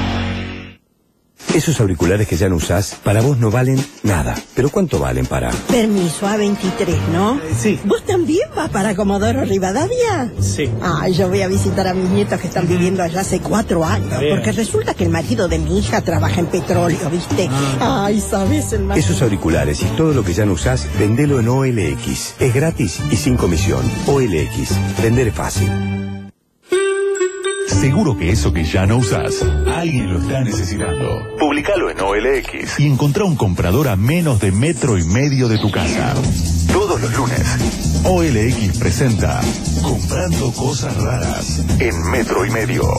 Esos auriculares que ya no usás, para vos no valen nada. ¿Pero cuánto valen para? Permiso, A23, ¿no? Sí. ¿Vos también vas para Comodoro Rivadavia? Sí. Ah, yo voy a visitar a mis nietos que están viviendo allá hace 4 años. Bien. Porque resulta que el marido de mi hija trabaja en petróleo, ¿viste? Ay, ¿sabes? El marido... Esos auriculares y todo lo que ya no usás, vendelo en OLX. Es gratis y sin comisión. OLX. Vender es fácil. Seguro que eso que ya no usás, alguien lo está necesitando. Publicalo en OLX y encontrá un comprador a menos de 1,5 metros de tu casa. Todos los lunes, OLX presenta Comprando Cosas Raras en 1,5 metros.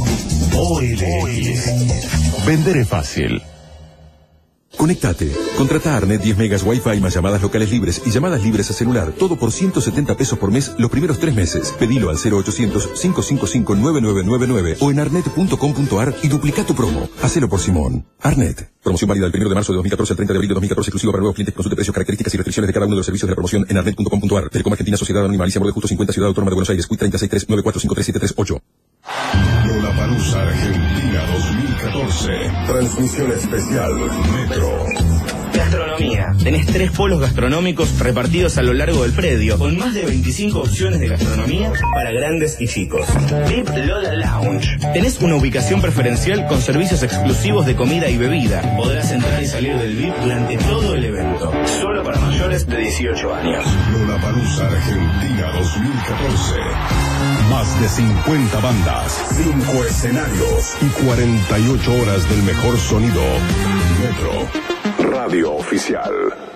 OLX. Vender es fácil. Conectate. Contrata a Arnet 10 megas Wi-Fi más llamadas locales libres y llamadas libres a celular. Todo por 170 pesos por mes los primeros 3 meses. Pedilo al 0800-555-9999 o en arnet.com.ar y duplica tu promo. Hacelo por Simón. Arnet. Promoción válida del 1 de marzo de 2014 al 30 de abril de 2014, exclusiva para nuevos clientes. Consulte precios, características y restricciones de cada uno de los servicios de la promoción en arnet.com.ar. Telecom Argentina, Sociedad Anónima Alicia Borde Justo 50, Ciudad Autónoma de Buenos Aires, Quit 363-9453738. Lollapalooza Argentina 2014. Transmisión especial Metro. Gastronomía. Tenés 3 polos gastronómicos repartidos a lo largo del predio, con más de 25 opciones de gastronomía para grandes y chicos. VIP Lola Lounge. Tenés una ubicación preferencial con servicios exclusivos de comida y bebida. Podrás entrar y salir del VIP durante todo el evento. Solo para mayores de 18 años. Lollapalooza Argentina 2014. Más de 50 bandas, 5 escenarios y 48 horas del mejor sonido. Metro. Radio Oficial.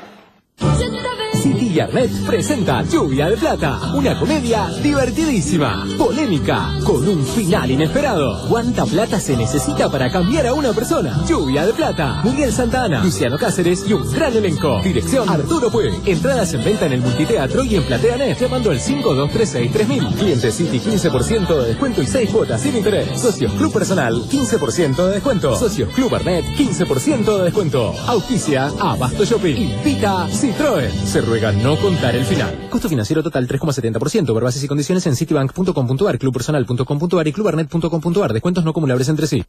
City Yarnet presenta Lluvia de Plata, una comedia divertidísima, polémica, con un final inesperado. ¿Cuánta plata se necesita para cambiar a una persona? Lluvia de Plata, Miguel Santana, Luciano Cáceres y un gran elenco. Dirección Arturo Puig. Entradas en venta en el Multiteatro y en PlateaNet llamando al 5236-3000. Clientes City 15% de descuento y 6 cuotas sin interés. Socios Club Personal 15% de descuento. Socios Club Arnet 15% de descuento. Auspicia Abasto Shopping. Invita Citroën. Se ruega no contar el final. Costo financiero total 3,70%. Ver bases y condiciones en citibank.com.ar, clubpersonal.com.ar y clubarnet.com.ar. Descuentos no acumulables entre sí.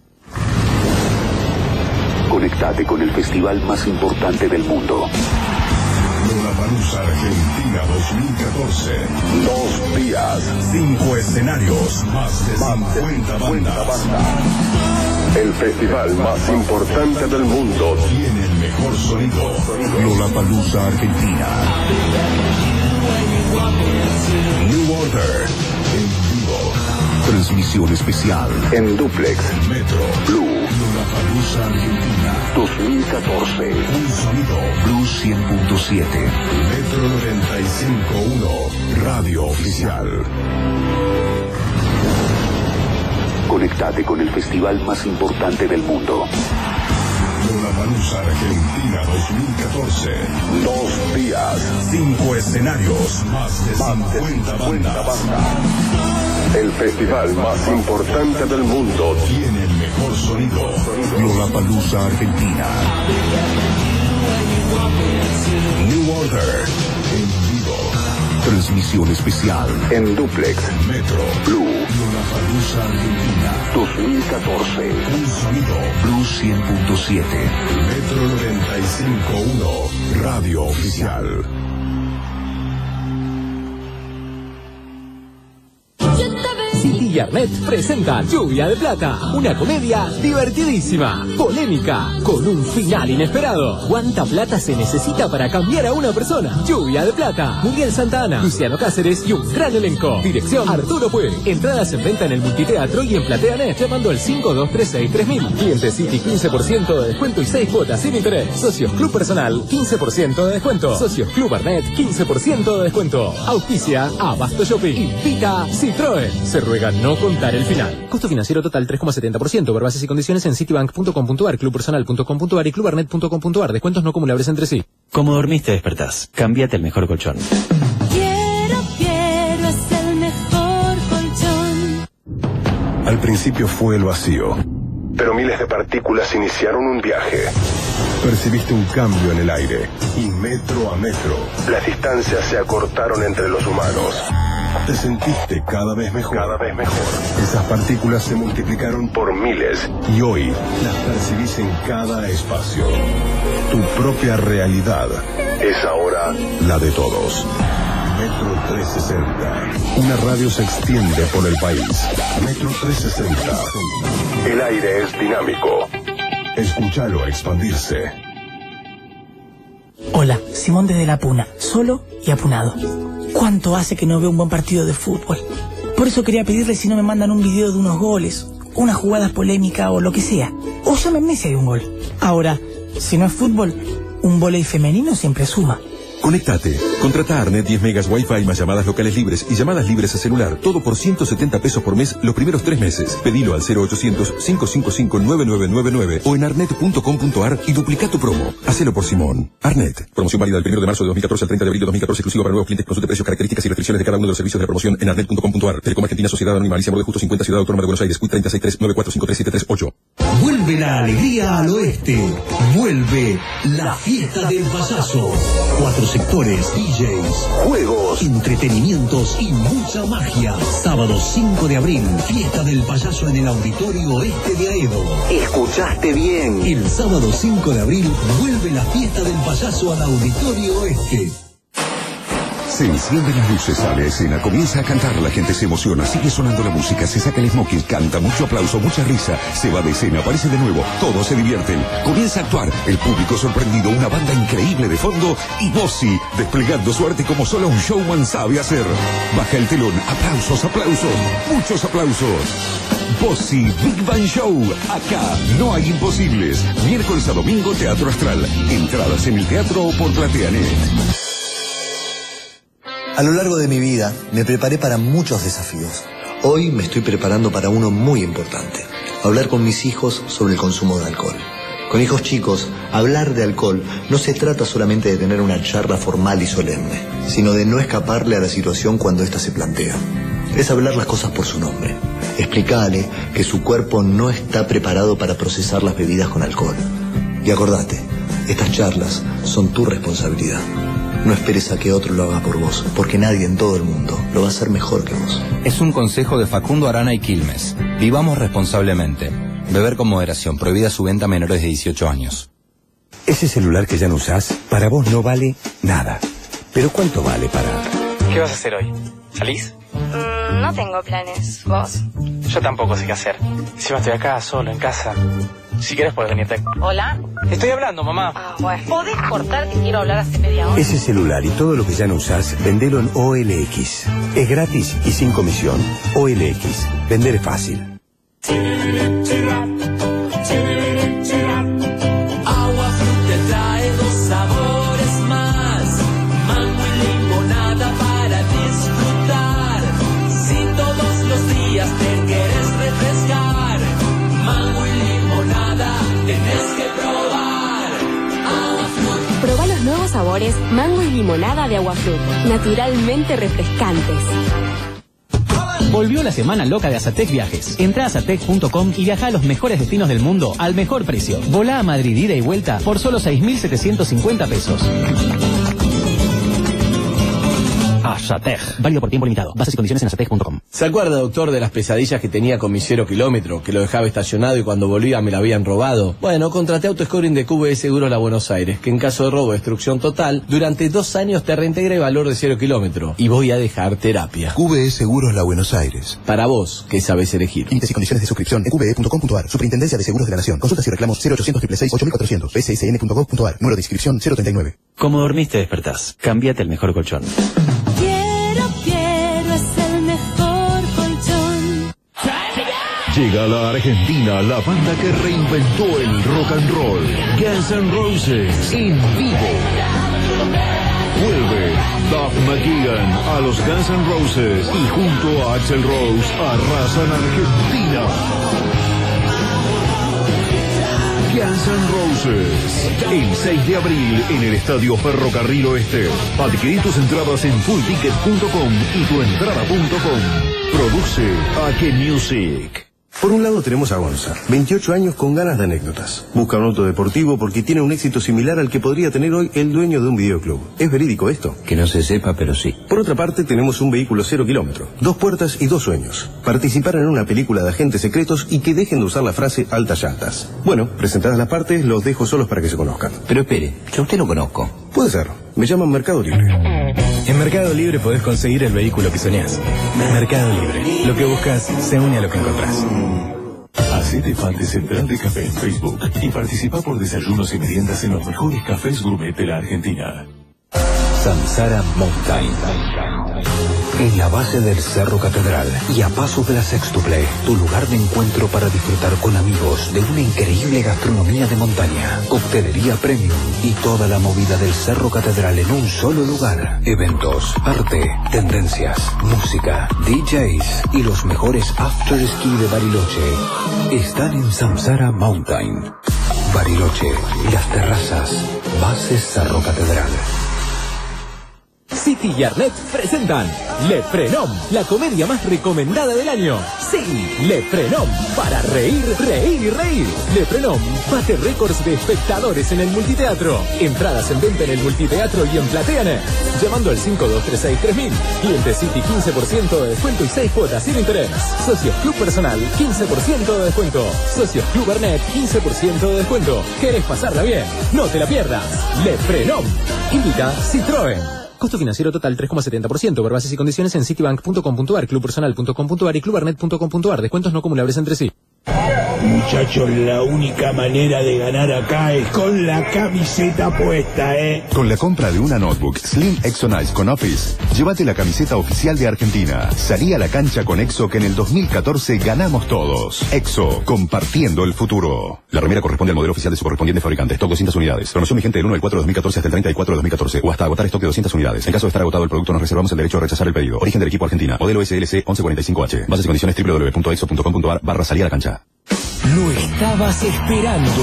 Conectate con el festival más importante del mundo. Lollapalooza Argentina 2014. 2 días, 5 escenarios, más de 50 bandas. El festival más importante del mundo tiene el mejor sonido. Lollapalooza Argentina. New Order en vivo. Transmisión especial en duplex, Metro, Blue. Lollapalooza Argentina 2014. Un sonido Blue 100.7. Metro 95.1. Radio Oficial. Conectate con el festival más importante del mundo. Lollapalooza Argentina 2014. 2 días, 5 escenarios, más de 50 bandas. El festival más importante del mundo tiene el mejor sonido. Lollapalooza Argentina. New Order en vivo. Transmisión especial en duplex, Metro, Blue. Lollapalooza Argentina 2014. Un sonido Blue 100.7. Metro 95.1. Radio Oficial. City y Arnet presentan Lluvia de Plata, una comedia divertidísima, polémica, con un final inesperado. ¿Cuánta plata se necesita para cambiar a una persona? Lluvia de Plata, Miguel Santana, Luciano Cáceres y un gran elenco. Dirección Arturo Puig. Entradas en venta en el Multiteatro y en PlateaNet llamando al 5236-3000. Cliente City 15% de descuento y 6 cuotas sin interés. Socios Club Personal 15% de descuento. Socios Club Arnet 15% de descuento. Auspicia Abasto Shopping. Invita Citroën. Se ruega no contar el final. Costo financiero total 3,70%. Ver bases y condiciones en citibank.com.ar, clubpersonal.com.ar y clubarnet.com.ar. Descuentos no acumulables entre sí. Como dormiste, despertás. Cámbiate el mejor colchón. Quiero, es el mejor colchón. Al principio fue el vacío, pero miles de partículas iniciaron un viaje. Percibiste un cambio en el aire y metro a metro las distancias se acortaron entre los humanos. Te sentiste cada vez mejor. Esas partículas se multiplicaron por miles y hoy las percibís en cada espacio. Tu propia realidad es ahora la de todos. Metro 360. Una radio se extiende por el país. Metro 360. El aire es dinámico. Escúchalo expandirse. Hola, Simón desde La Puna, solo y apunado. ¿Cuánto hace que no veo un buen partido de fútbol? Por eso quería pedirle si no me mandan un video de unos goles, unas jugadas polémicas o lo que sea. O llámenme si hay un gol. Ahora, si no es fútbol, un vóley femenino siempre suma. Conéctate. Contrata Arnet 10 megas Wi-Fi más llamadas locales libres y llamadas libres a celular. Todo por 170 pesos por mes los primeros 3 meses. Pedilo al 0800-555-9999 o en arnet.com.ar y duplica tu promo. Hacelo por Simón. Arnet. Promoción válida del 1 de marzo de 2014 al 30 de abril de 2014, exclusivo para nuevos clientes. Consulte precios, características y restricciones de cada uno de los servicios de promoción en arnet.com.ar. Telecom Argentina, Sociedad Anónima Alicia Borde Justo 50, Ciudad Autónoma de Buenos Aires, CUIT 3639453738. Vuelve la alegría al oeste. Vuelve la fiesta del payaso. 4 sectores, DJs, juegos, entretenimientos y mucha magia. Sábado 5 de abril, fiesta del payaso en el Auditorio Oeste de Aedo. Escuchaste bien. El sábado 5 de abril vuelve la fiesta del payaso al Auditorio Oeste. Se encienden las luces, sale a escena, comienza a cantar, la gente se emociona, sigue sonando la música, se saca el smoking, canta, mucho aplauso, mucha risa, se va de escena, aparece de nuevo, todos se divierten, comienza a actuar, el público sorprendido, una banda increíble de fondo y Bossi desplegando su arte como solo un showman sabe hacer. Baja el telón, aplausos, muchos aplausos. Bossi Big Bang Show, acá no hay imposibles. Miércoles a domingo, Teatro Astral, entradas en el teatro o por PlateaNet. A lo largo de mi vida me preparé para muchos desafíos. Hoy me estoy preparando para uno muy importante. Hablar con mis hijos sobre el consumo de alcohol. Con hijos chicos, hablar de alcohol no se trata solamente de tener una charla formal y solemne, sino de no escaparle a la situación cuando ésta se plantea. Es hablar las cosas por su nombre. Explicarle que su cuerpo no está preparado para procesar las bebidas con alcohol. Y acordate, estas charlas son tu responsabilidad. No esperes a que otro lo haga por vos, porque nadie en todo el mundo lo va a hacer mejor que vos. Es un consejo de Facundo Arana y Quilmes. Vivamos responsablemente. Beber con moderación. Prohibida su venta a menores de 18 años. Ese celular que ya no usás, para vos no vale nada. ¿Pero cuánto vale para...? ¿Qué vas a hacer hoy? ¿Salís? No tengo planes. ¿Vos? Yo tampoco sé qué hacer. Encima estoy acá, solo, en casa. Si quieres puedes venirte. ¿Hola? Estoy hablando, mamá. Ah, bueno. ¿Podés cortar que quiero hablar hace media hora? Ese celular y todo lo que ya no usás, vendelo en OLX. Es gratis y sin comisión. OLX. Vender es fácil. Agua Fruta trae 2 sabores más. Mango y limonada para disfrutar. Si todos los días te quieres refrescar, mango y limonada tenés que probar. Agua Fruta. Probá los nuevos sabores mango y limonada de Agua Fruta, naturalmente refrescantes. Volvió la semana loca de Azatec Viajes. Entrá a azatec.com y viaja a los mejores destinos del mundo al mejor precio. Volá a Madrid ida y vuelta por solo 6.750 pesos. Asatec. Válido por tiempo limitado. Bases y condiciones en asatec.com. ¿Se acuerda, doctor, de las pesadillas que tenía con mi 0 kilómetro? Que lo dejaba estacionado y cuando volvía me lo habían robado. Bueno, contraté AutoScoring de QBE Seguros La Buenos Aires, que en caso de robo o destrucción total, durante 2 años te reintegra el valor de 0 kilómetro. Y voy a dejar terapia. QBE Seguros La Buenos Aires. Para vos, que sabés elegir. Límites y condiciones de suscripción en qbe.com.ar. Superintendencia de Seguros de la Nación. Consultas y reclamos 0800 666 8400. pssn.gov.ar. Número de inscripción 039. Como dormiste, despertás. Cámbiate el mejor colchón. Quiero es el mejor colchón. Llega a la Argentina la banda que reinventó el rock and roll. Guns N' Roses en vivo. Vuelve Duff McKagan a los Guns N' Roses y junto a Axl Rose arrasan Argentina. Guns N' Roses, el 6 de abril en el Estadio Ferrocarril Oeste. Adquirí tus entradas en fullticket.com y tuentrada.com. Produce AK Music. Por un lado tenemos a Gonza, 28 años con ganas de anécdotas. Busca un auto deportivo porque tiene un éxito similar al que podría tener hoy el dueño de un videoclub. ¿Es verídico esto? Que no se sepa, pero sí. Por otra parte tenemos un vehículo 0 kilómetro, 2 puertas y 2 sueños. Participar en una película de agentes secretos y que dejen de usar la frase altas llantas. Bueno, presentadas las partes, los dejo solos para que se conozcan. Pero espere, yo a usted lo conozco. Puede ser, me llaman Mercado Libre. En Mercado Libre podés conseguir el vehículo que soñás. Mercado Libre, lo que buscas se une a lo que encontrás. Hacete fan de Central de Café en Facebook y participa por desayunos y meriendas en los mejores cafés gourmet de la Argentina. Samsara Mountain. En la base del Cerro Catedral y a pasos de la Sextuple, tu lugar de encuentro para disfrutar con amigos de una increíble gastronomía de montaña, coctelería premium y toda la movida del Cerro Catedral en un solo lugar. Eventos, arte, tendencias, música, DJs y los mejores after ski de Bariloche están en Samsara Mountain. Bariloche, las terrazas, base Cerro Catedral. City y Arlet presentan Le Frenom, la comedia más recomendada del año. Sí, Le Frenom, para reír, reír y reír. Le Frenom bate récords de espectadores en el multiteatro. Entradas en venta en el multiteatro y en PlateaNet. Llamando al 52363000. Cliente City 15% de descuento y 6 cuotas sin interés. Socios Club Personal 15% de descuento. Socios Club Arnet 15% de descuento. ¿Querés pasarla bien? No te la pierdas. Le Frenom. Invita Citroën. Costo financiero total 3,70%. Ver bases y condiciones en citibank.com.ar, clubpersonal.com.ar y clubarnet.com.ar. Descuentos no acumulables entre sí. Muchachos, la única manera de ganar acá es con la camiseta puesta, Con la compra de una notebook Slim Exonice con Office, llévate la camiseta oficial de Argentina. Salí a la cancha con Exo, que en el 2014 ganamos todos. Exo, compartiendo el futuro. La remera corresponde al modelo oficial de su correspondiente fabricante. Stock 200 unidades. Promoción vigente del 1 del 4 de 2014 hasta el 30 del 4 de 2014 o hasta agotar stock de 200 unidades. En caso de estar agotado el producto, nos reservamos el derecho a rechazar el pedido. Origen del equipo Argentina. Modelo SLC 1145H. Bases y condiciones www.exo.com.ar/salir a la cancha. Lo estabas esperando.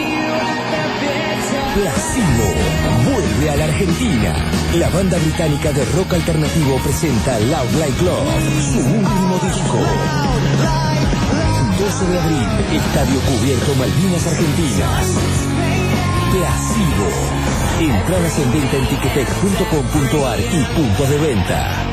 Placebo vuelve a la Argentina. La banda británica de rock alternativo presenta Loud Like Love, su último disco. 12 de abril, Estadio Cubierto Malvinas Argentinas. Placebo. Entradas en venta en ticketek.com.ar y puntos de venta.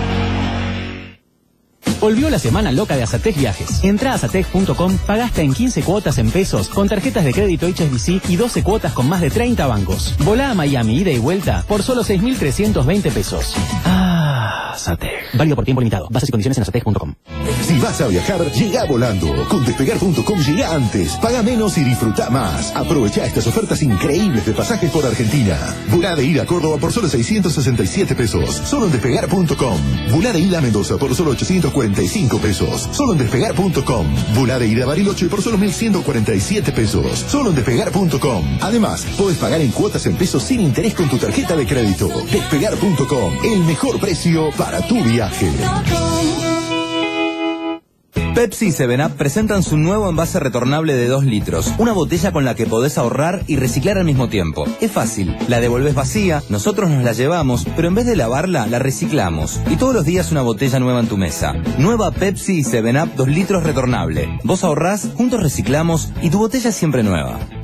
Volvió la semana loca de Asatec Viajes. Entrá a asatec.com, pagaste en 15 cuotas en pesos con tarjetas de crédito HSBC y 12 cuotas con más de 30 bancos. Volá a Miami, ida y vuelta por solo 6.320 pesos. Asatec. Válido por tiempo limitado. Bases y condiciones en asatec.com. Si vas a viajar, llega volando. Con despegar.com llega antes. Paga menos y disfruta más. Aprovecha estas ofertas increíbles de pasajes por Argentina. Volá de ida a Córdoba por solo 667 pesos. Solo en despegar.com. Volá de ida a Mendoza por solo 845 pesos. Solo en despegar.com. Volá de ida a Bariloche por solo 1.147 pesos. Solo en despegar.com. Además, podés pagar en cuotas en pesos sin interés con tu tarjeta de crédito. Despegar.com. El mejor precio para tu viaje. Pepsi y 7up presentan su nuevo envase retornable de 2 litros. Una botella con la que podés ahorrar y reciclar al mismo tiempo. Es fácil. La devolvés vacía, nosotros nos la llevamos, pero en vez de lavarla, la reciclamos. Y todos los días una botella nueva en tu mesa. Nueva Pepsi y 7up 2 litros retornable. Vos ahorrás, juntos reciclamos y tu botella es siempre nueva.